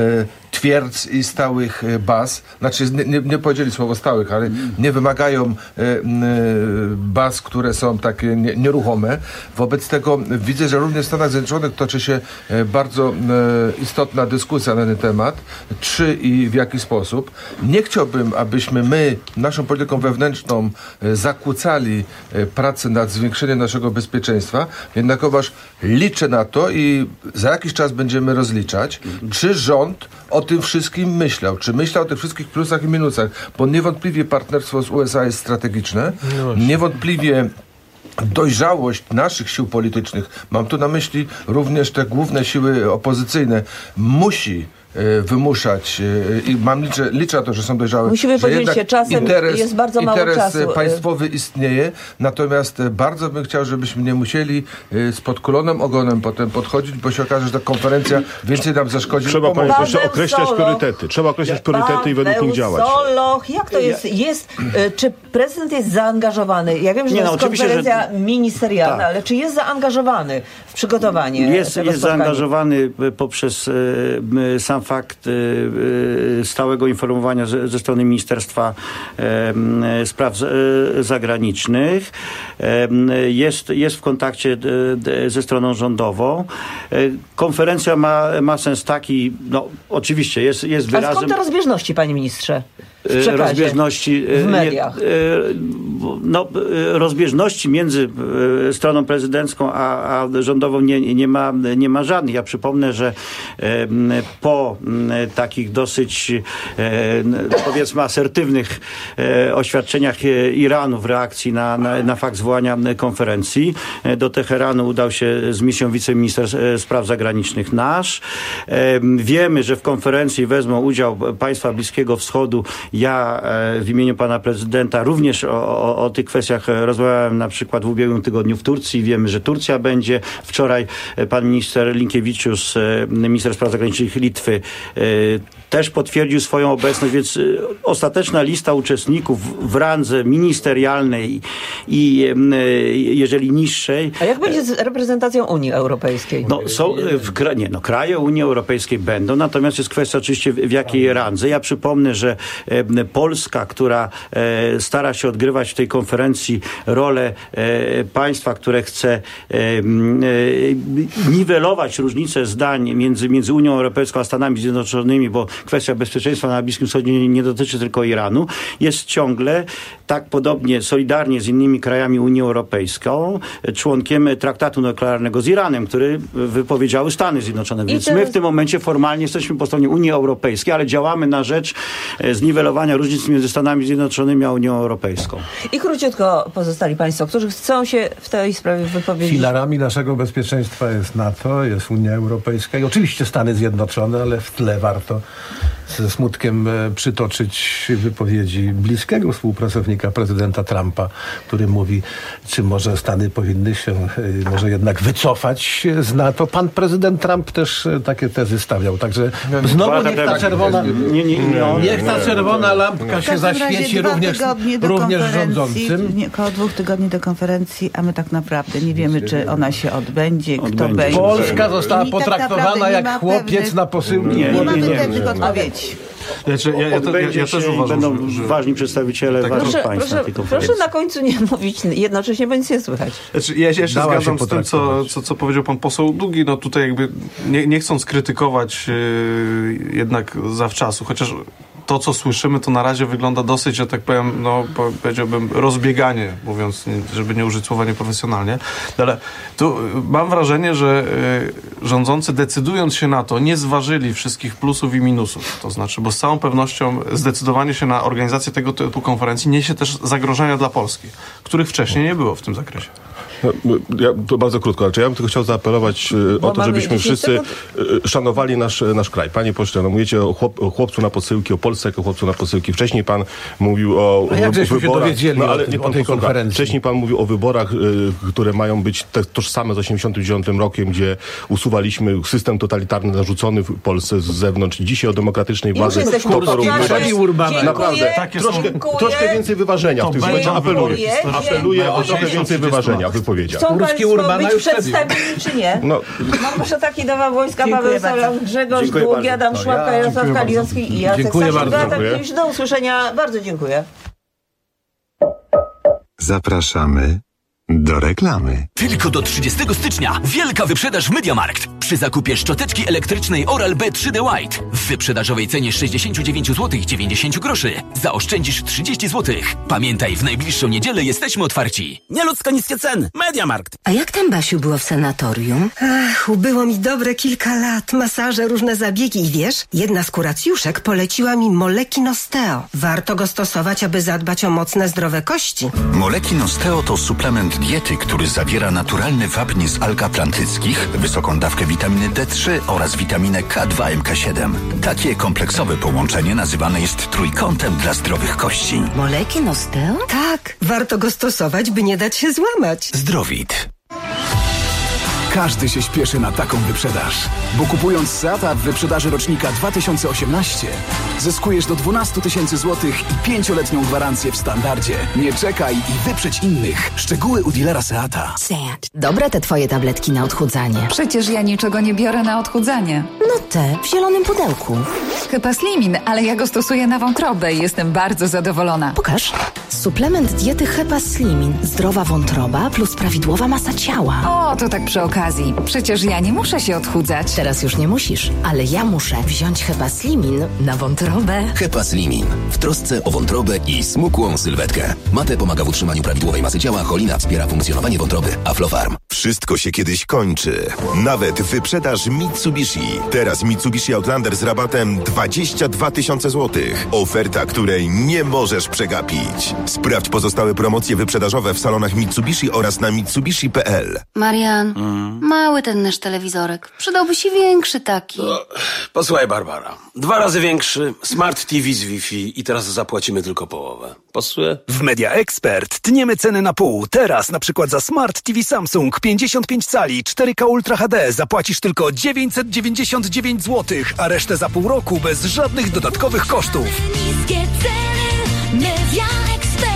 twierdz i stałych baz. Znaczy, nie, nie, nie powiedzieli słowo stałych, ale nie wymagają e, e, baz, które są takie nie, nieruchome. Wobec tego widzę, że również w Stanach Zjednoczonych toczy się e, bardzo e, istotna dyskusja na ten temat. Czy i w jaki sposób. Nie chciałbym, abyśmy my, naszą polityką wewnętrzną e, zakłócali e, pracę nad zwiększeniem naszego bezpieczeństwa. Jednakowoż liczę na to i za jakiś czas będziemy rozliczać, czy rząd o tym wszystkim myślał. Czy myślał o tych wszystkich plusach i minusach. Bo niewątpliwie partnerstwo z U S A jest strategiczne. Niewątpliwie dojrzałość naszych sił politycznych, mam tu na myśli również te główne siły opozycyjne, musi wymuszać i mam liczę, liczę na to, że są dojrzałe. Musimy że podzielić się czasem, interes, jest bardzo mało interes czasu. państwowy istnieje, natomiast bardzo bym chciał, żebyśmy nie musieli z podkulonym ogonem potem podchodzić, bo się okaże, że ta konferencja więcej nam zaszkodzi. Trzeba, panie proszę, określać Soloch. priorytety. Trzeba określać priorytety i według nich działać. Soloch, jak to jest? jest y, czy prezydent jest zaangażowany? Ja wiem, że Nie, to no, jest oczywiście, konferencja że- ministerialna, tak. ale czy jest zaangażowany w przygotowanie Jest, tego jest spotkania? zaangażowany poprzez e, sam fakt e, e, stałego informowania ze, ze strony Ministerstwa e, Spraw e, Zagranicznych. E, jest, jest w kontakcie d, d, ze stroną rządową. E, konferencja ma, ma sens taki, no oczywiście jest, jest A wyrazem... skąd te rozbieżności, panie ministrze? W przekazie, rozbieżności w mediach. Nie, no, rozbieżności między stroną prezydencką a, a rządową nie, nie, ma, nie ma żadnych. Ja przypomnę, że po takich dosyć powiedzmy asertywnych oświadczeniach Iranu w reakcji na, na, na fakt zwołania konferencji do Teheranu udał się z misją wiceminister spraw zagranicznych nasz. Wiemy, że w konferencji wezmą udział państwa Bliskiego Wschodu. Ja w imieniu pana prezydenta również o, o, o tych kwestiach rozmawiałem na przykład w ubiegłym tygodniu w Turcji. Wiemy, że Turcja będzie. Wczoraj pan minister Linkievičius, minister spraw zagranicznych Litwy, też potwierdził swoją obecność, więc ostateczna lista uczestników w randze ministerialnej i jeżeli niższej. A jak będzie z reprezentacją Unii Europejskiej? No, są w kra- nie, no, kraje Unii Europejskiej będą, natomiast jest kwestia oczywiście w, w jakiej randze. Ja przypomnę, że e, Polska, która e, stara się odgrywać w tej konferencji rolę e, państwa, które chce e, e, niwelować różnice zdań między, między Unią Europejską a Stanami Zjednoczonymi, bo kwestia bezpieczeństwa na Bliskim Wschodzie nie, nie dotyczy tylko Iranu, jest ciągle tak podobnie solidarnie z innymi krajami Unii Europejską, członkiem traktatu nuklearnego z Iranem, który wypowiedziały Stany Zjednoczone. Więc teraz... my w tym momencie formalnie jesteśmy po stronie Unii Europejskiej, ale działamy na rzecz zniwelowania różnic między Stanami Zjednoczonymi a Unią Europejską. I króciutko pozostali państwo, którzy chcą się w tej sprawie wypowiedzieć. Filarami naszego bezpieczeństwa jest NATO, jest Unia Europejska i oczywiście Stany Zjednoczone, ale w tle warto ze smutkiem przytoczyć wypowiedzi bliskiego współpracownika prezydenta Trumpa, który mówi, czy może Stany powinny się może jednak wycofać z NATO. Pan prezydent Trump też takie tezy stawiał. Także znowu niech ta czerwona, nie, nie, nie, niech ta czerwona lampka się zaświeci również, również rządzącym. Nie, około dwóch tygodni do konferencji, a my tak naprawdę nie wiemy, czy ona się odbędzie, kto Odbędzie. będzie. Polska została I tak potraktowana naprawdę jak nie ma chłopiec pewnych- na posyłki. Nie, nie, nie, mamy nie, pewnych nie. odpowiedzi. Znaczy, ja, ja, ja, ja, Odbędzie ja się też i uważam, będą że, że... ważni przedstawiciele Tak, ważnych Proszę, państw na proszę, tej konferencji. proszę na końcu nie mówić jednocześnie, bo nic nie słychać. Znaczy, ja się jeszcze Dała zgadzam się z tym, co, co, co powiedział pan poseł Długi. No tutaj jakby nie, nie chcąc krytykować yy, jednak zawczasu, chociaż to, co słyszymy, to na razie wygląda dosyć, że tak powiem, no powiedziałbym rozbieganie, mówiąc, żeby nie użyć słowa nieprofesjonalnie. Ale tu mam wrażenie, że y, rządzący decydując się na to, nie zważyli wszystkich plusów i minusów. To znaczy, bo z całą pewnością zdecydowanie się na organizację tego typu konferencji niesie też zagrożenia dla Polski, których wcześniej nie było w tym zakresie. No, ja, to bardzo krótko, ale ja bym tylko chciał zaapelować y, o to, mamy żebyśmy dziesięć wszyscy sekund. y, szanowali nasz, nasz kraj. Panie pośle, no mówicie o, chłop, o chłopcu na posyłki, o Polsce jako chłopcu na posyłki. Wcześniej pan mówił o, A jak o żeśmy się wyborach. dowiedzieli no, o ale tym- nie o pan tej posłucha. konferencji? Wcześniej pan mówił o wyborach, y, które mają być te, tożsame z osiemdziesiątym dziewiątym rokiem, gdzie usuwaliśmy system totalitarny narzucony w Polsce z zewnątrz. Dzisiaj o demokratycznej Już władzy. jesteśmy To po porównywać. czasie. Dziękuję. Naprawdę. Takie Troszkę, są- troszkę więcej wyważenia w tym To momencie. będą Apeluję. wybory. Apeluję o trochę Dziękuję. więcej wyważenia w wypowiedzi. powiedział. Chcą Państwo być przedstawieni, czy nie? No. Małgorzata Kidawa-Błońska, Paweł Solan, Grzegorz Dziękuję Długi, bardzo. Adam Szłapka, Ja, Jarosław dziękuję Kalinowski i Jacek Dziękuję Sasin. bardzo. Beata Klisz, do usłyszenia. Bardzo dziękuję. Zapraszamy do reklamy. Tylko do trzydziestego stycznia wielka wyprzedaż w MediaMarkt. Przy zakupie szczoteczki elektrycznej Oral-B trzy D White w wyprzedażowej cenie sześćdziesiąt dziewięć złotych dziewięćdziesiąt groszy zaoszczędzisz trzydzieści złotych. Pamiętaj, w najbliższą niedzielę jesteśmy otwarci. Nieludzko niskie ceny. MediaMarkt. A jak tam, Basiu, było w sanatorium? Ach, ubyło mi dobre kilka lat. Masaże, różne zabiegi i wiesz, jedna z kuracjuszek poleciła mi Moleki Nosteo. Warto go stosować, aby zadbać o mocne, zdrowe kości. Moleki Nosteo to suplement diety, który zawiera naturalny wapń z alg atlantyckich, wysoką dawkę witaminy D trzy oraz witaminę K dwa M K siedem. Takie kompleksowe połączenie nazywane jest trójkątem dla zdrowych kości. Moleki Nosteo? Tak, warto go stosować, by nie dać się złamać. Zdrowit. Każdy się śpieszy na taką wyprzedaż, bo kupując Seata w wyprzedaży rocznika dwa tysiące osiemnaście zyskujesz do dwanaście tysięcy złotych i pięcioletnią gwarancję w standardzie. Nie czekaj i wyprzedź innych. Szczegóły u dealera Seata. Seat. Dobre te twoje tabletki na odchudzanie. Przecież ja niczego nie biorę na odchudzanie. No te, w zielonym pudełku. Chyba Slimin, ale ja go stosuję na wątrobę i jestem bardzo zadowolona. Pokaż. Suplement diety Hepa Slimin. Zdrowa wątroba plus prawidłowa masa ciała. O, to tak przy okazji. Przecież ja nie muszę się odchudzać. Teraz już nie musisz, ale ja muszę wziąć Hepa Slimin na wątrobę. Hepa Slimin. W trosce o wątrobę i smukłą sylwetkę. Mate pomaga w utrzymaniu prawidłowej masy ciała, cholina wspiera funkcjonowanie wątroby. Aflofarm. Wszystko się kiedyś kończy. Nawet wyprzedaż Mitsubishi. Teraz Mitsubishi Outlander z rabatem dwadzieścia dwa tysiące złotych. Oferta, której nie możesz przegapić. Sprawdź pozostałe promocje wyprzedażowe w salonach Mitsubishi oraz na mitsubishi kropka p l. Marian, mały ten nasz telewizorek. Przydałby się większy taki. No, posłuchaj, Barbara. Dwa razy większy, Smart T V z Wi-Fi i teraz zapłacimy tylko połowę. Pasuje? W Media Expert tniemy ceny na pół. Teraz na przykład za Smart T V Samsung pięćdziesiąt pięć cali cztery K Ultra H D zapłacisz tylko dziewięćset dziewięćdziesiąt dziewięć złotych, a resztę za pół roku bez żadnych dodatkowych kosztów. Niskie ceny, Media Expert.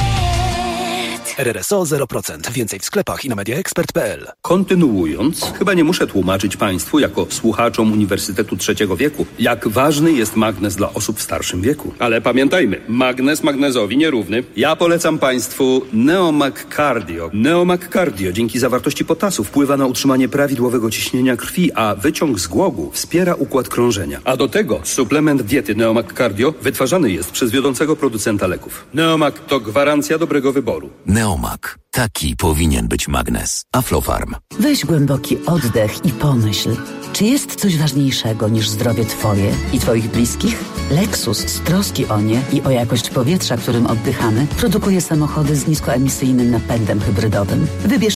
R R S O zero procent. Więcej w sklepach i na media expert kropka p l. Kontynuując, chyba nie muszę tłumaczyć Państwu, jako słuchaczom Uniwersytetu Trzeciego Wieku, jak ważny jest magnez dla osób w starszym wieku. Ale pamiętajmy, magnez magnezowi nierówny. Ja polecam Państwu Neomag Cardio. Neomag Cardio dzięki zawartości potasu wpływa na utrzymanie prawidłowego ciśnienia krwi, a wyciąg z głogu wspiera układ krążenia. A do tego suplement diety Neomag Cardio wytwarzany jest przez wiodącego producenta leków. Neomag to gwarancja dobrego wyboru. Neomag. Taki powinien być magnes. Aflofarm. Weź głęboki oddech i pomyśl, czy jest coś ważniejszego niż zdrowie Twoje i Twoich bliskich? Lexus z troski o nie i o jakość powietrza, którym oddychamy, produkuje samochody z niskoemisyjnym napędem hybrydowym. Wybierz